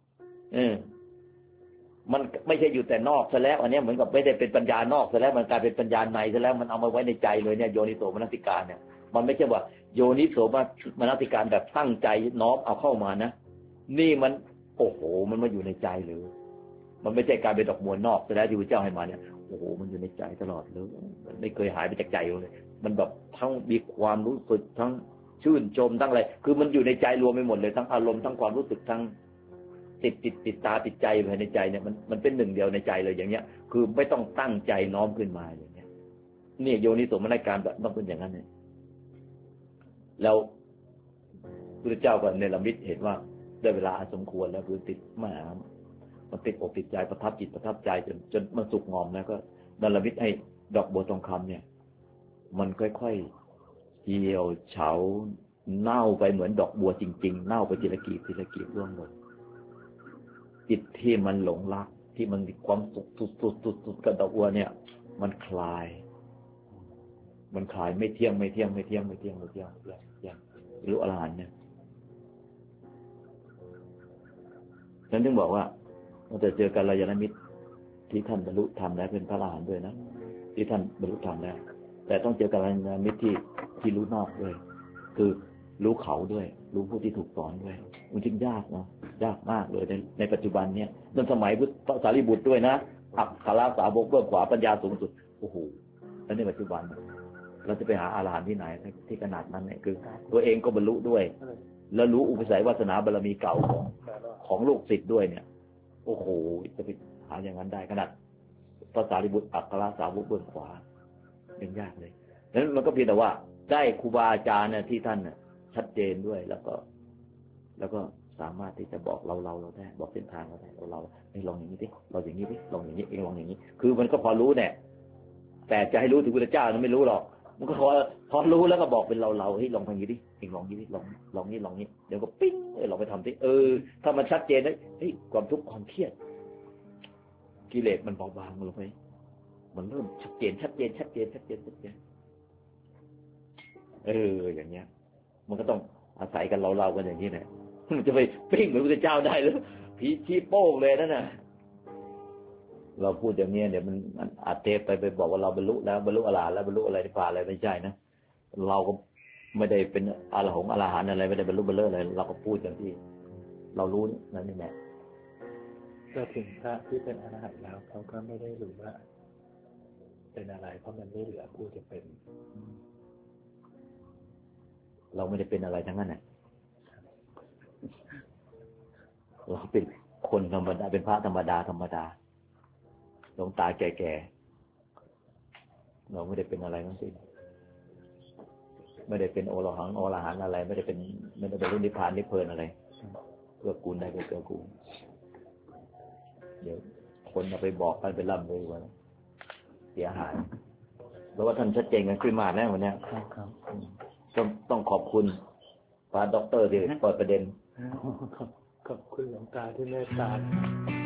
มันไม่ใช่อยู่แต่นอกซะแล้วอันนี้เหมือนกับไม่ได้เป็นปัญญานอกซะแล้วมันกลายเป็นปัญญาในซะแล้วมันเอามาไว้ในใจเลยเนี่ยโยนิโสมนสิการเนี่ยมันไม่ใช่ว่าโยนิโสมนสิการแบบตั้งใจน้อมเอาเข้ามานะนี่มันโอ้โหมันมาอยู่ในใจเลยมันไม่ใช่การเป็นดอกบัวนอกซะแล้วที่พระเจ้าให้มาเนี่ยโอ้โหมันอยู่ในใจตลอดเลยมันไม่เคยหายไปจากใจเลยมันแบบทั้งมีความรู้สึกทั้งชื่นชมทั้งอะไรคือมันอยู่ในใจรวมไปหมดเลยทั้งอารมณ์ทั้งความรู้สึกทั้งติดตาติดใจภายในใจเนี่ยมันเป็นหนึ่งเดียวในใจเลยอย่างเงี้ยคือไม่ต้องตั้งใจน้อมขึ้นมาอย่างเงี้ยนี่โยนิโสมนสิการแบบต้องเป็นอย่างนั้นเนี่ยแล้วพระเจ้าก็เนรมิตเห็นว่าได้เวลาสมควรแล้วคือติดมันติดอกติดใจประทับจิตประทับใจจนมันสุกงอมแล้วก็เนรมิตให้ดอกบัวทองคำเนี่ยมันค่อยๆเหี่ยวเฉาเน่าไปเหมือนดอกบัวจริงๆเน่าไปทีละกีบร่วงหมดจิตที่มันหลงรักที่มันมีความสุขสุดกับดอกบัวเนี่ยมันคลายไม่เที่ยงรู้อรหันต์เนี่ยฉันถึงบอกว่าเราจะเจอกัลยาณมิตรที่ท่านบรรลุธรรมแล้วเป็นพระอรหันต์ด้วยนะที่ท่านบรรลุธรรมแล้วแต่ต้องเจอกัลยาณมิตรที่รู้นอกด้วยคือรู้เขาด้วยรู้ผู้ที่ถูกสอนด้วยมันจึงยากนะยากมากเลยในปัจจุบันเนี่ยในสมัยพระสารีบุตรด้วยนะอักขระสาวกเบื้องขวาปัญญาสูงสุดโอ้โหแล้วในปัจจุบันเราจะไปหาอรหันต์ที่ไหนที่ขนาดนั้นเนี่ยคือตัวเองก็บรรลุด้วยแล้วรู้อุปสัยวาสนาบารมีเก่าของลูกศิษย์ด้วยเนี่ยโอ้โหจะไปหาอย่างนั้นได้ขนาดพระสารีบุตรอักขระสาวกเบื้องขวาเป็นยากเลยนั้นมันก็เพียงแต่ว่าได้ครูบาอาจารย์เนี่ยที่ท่านชัดเจนด้วยแล้วก็สามารถที่จะบอกเราได้บอกเส้นทางเราได้เราให้ลองอย่างนี้ดิเราอย่างนี้ดิลองอย่างนี้เองลองอย่างนี้คือมันก็พอรู้เนี่ยแต่จะให้รู้ถึงพระเจ้านั้นไม่รู้หรอกมันก็พอรู้แล้วก็บอกเป็นเราให้ลองทำอย่างนี้ดิเองลองนี้ดิลองนี้เดี๋ยวก็ปิ้งลองไปทำดิถ้ามันชัดเจนนะความทุกข์ความเครียดกิเลสมันเบาบางลงไปมันเริ่มชัดเจนอย่างเงี้ยมันก็ต้องอาศัยกันเรากันอย่างนี้แหละมันจะไปปิ้งเหมือนพระเจ้าได้หรือผีชี้โป้งเลยนั่นน่ะเราพูดอย่างนี้เนี่ยมันอัดเทปไปบอกว่าเราบรรลุแล้วบรรลุอรหันต์แล้วบรรลุอะไรนิพพานอะไรไม่ใช่นะเราก็ไม่ได้เป็นอรหันต์อะไรไม่ได้บรรลุอะไรเราก็พูดอย่างที่เรารู้นั่นนี่แหละก็ถึงพระที่เป็นอรหันต์แล้วเขาก็ไม่ได้รู้ว่าเป็นอะไรเพราะมันไม่เหลือผู้จะเป็นเราไม่ได้เป็นอะไรทั้งนั้นน่ะเราเป็นคนธรรมดาเป็นพระธรรมดาหลวงตาแก่ๆเราไม่ได้เป็นอะไรทั้งสิ้นไม่ได้เป็นอรหันต์อะไรไม่ได้เป็นนิพพานนิพเพลินอะไรเพื่อกูได้ก็เพื่อกูเดี๋ยวคนเอาไปบอกกันไปร่ำเลยว่าเสียหายเพราะว่าท่านชัดเจนกันขึ้นมาแน่วันนี้ต้องขอบคุณพระด็อกเตอร์ที่เปิดประเด็นขอบคุณหลวงตาที่เมตตา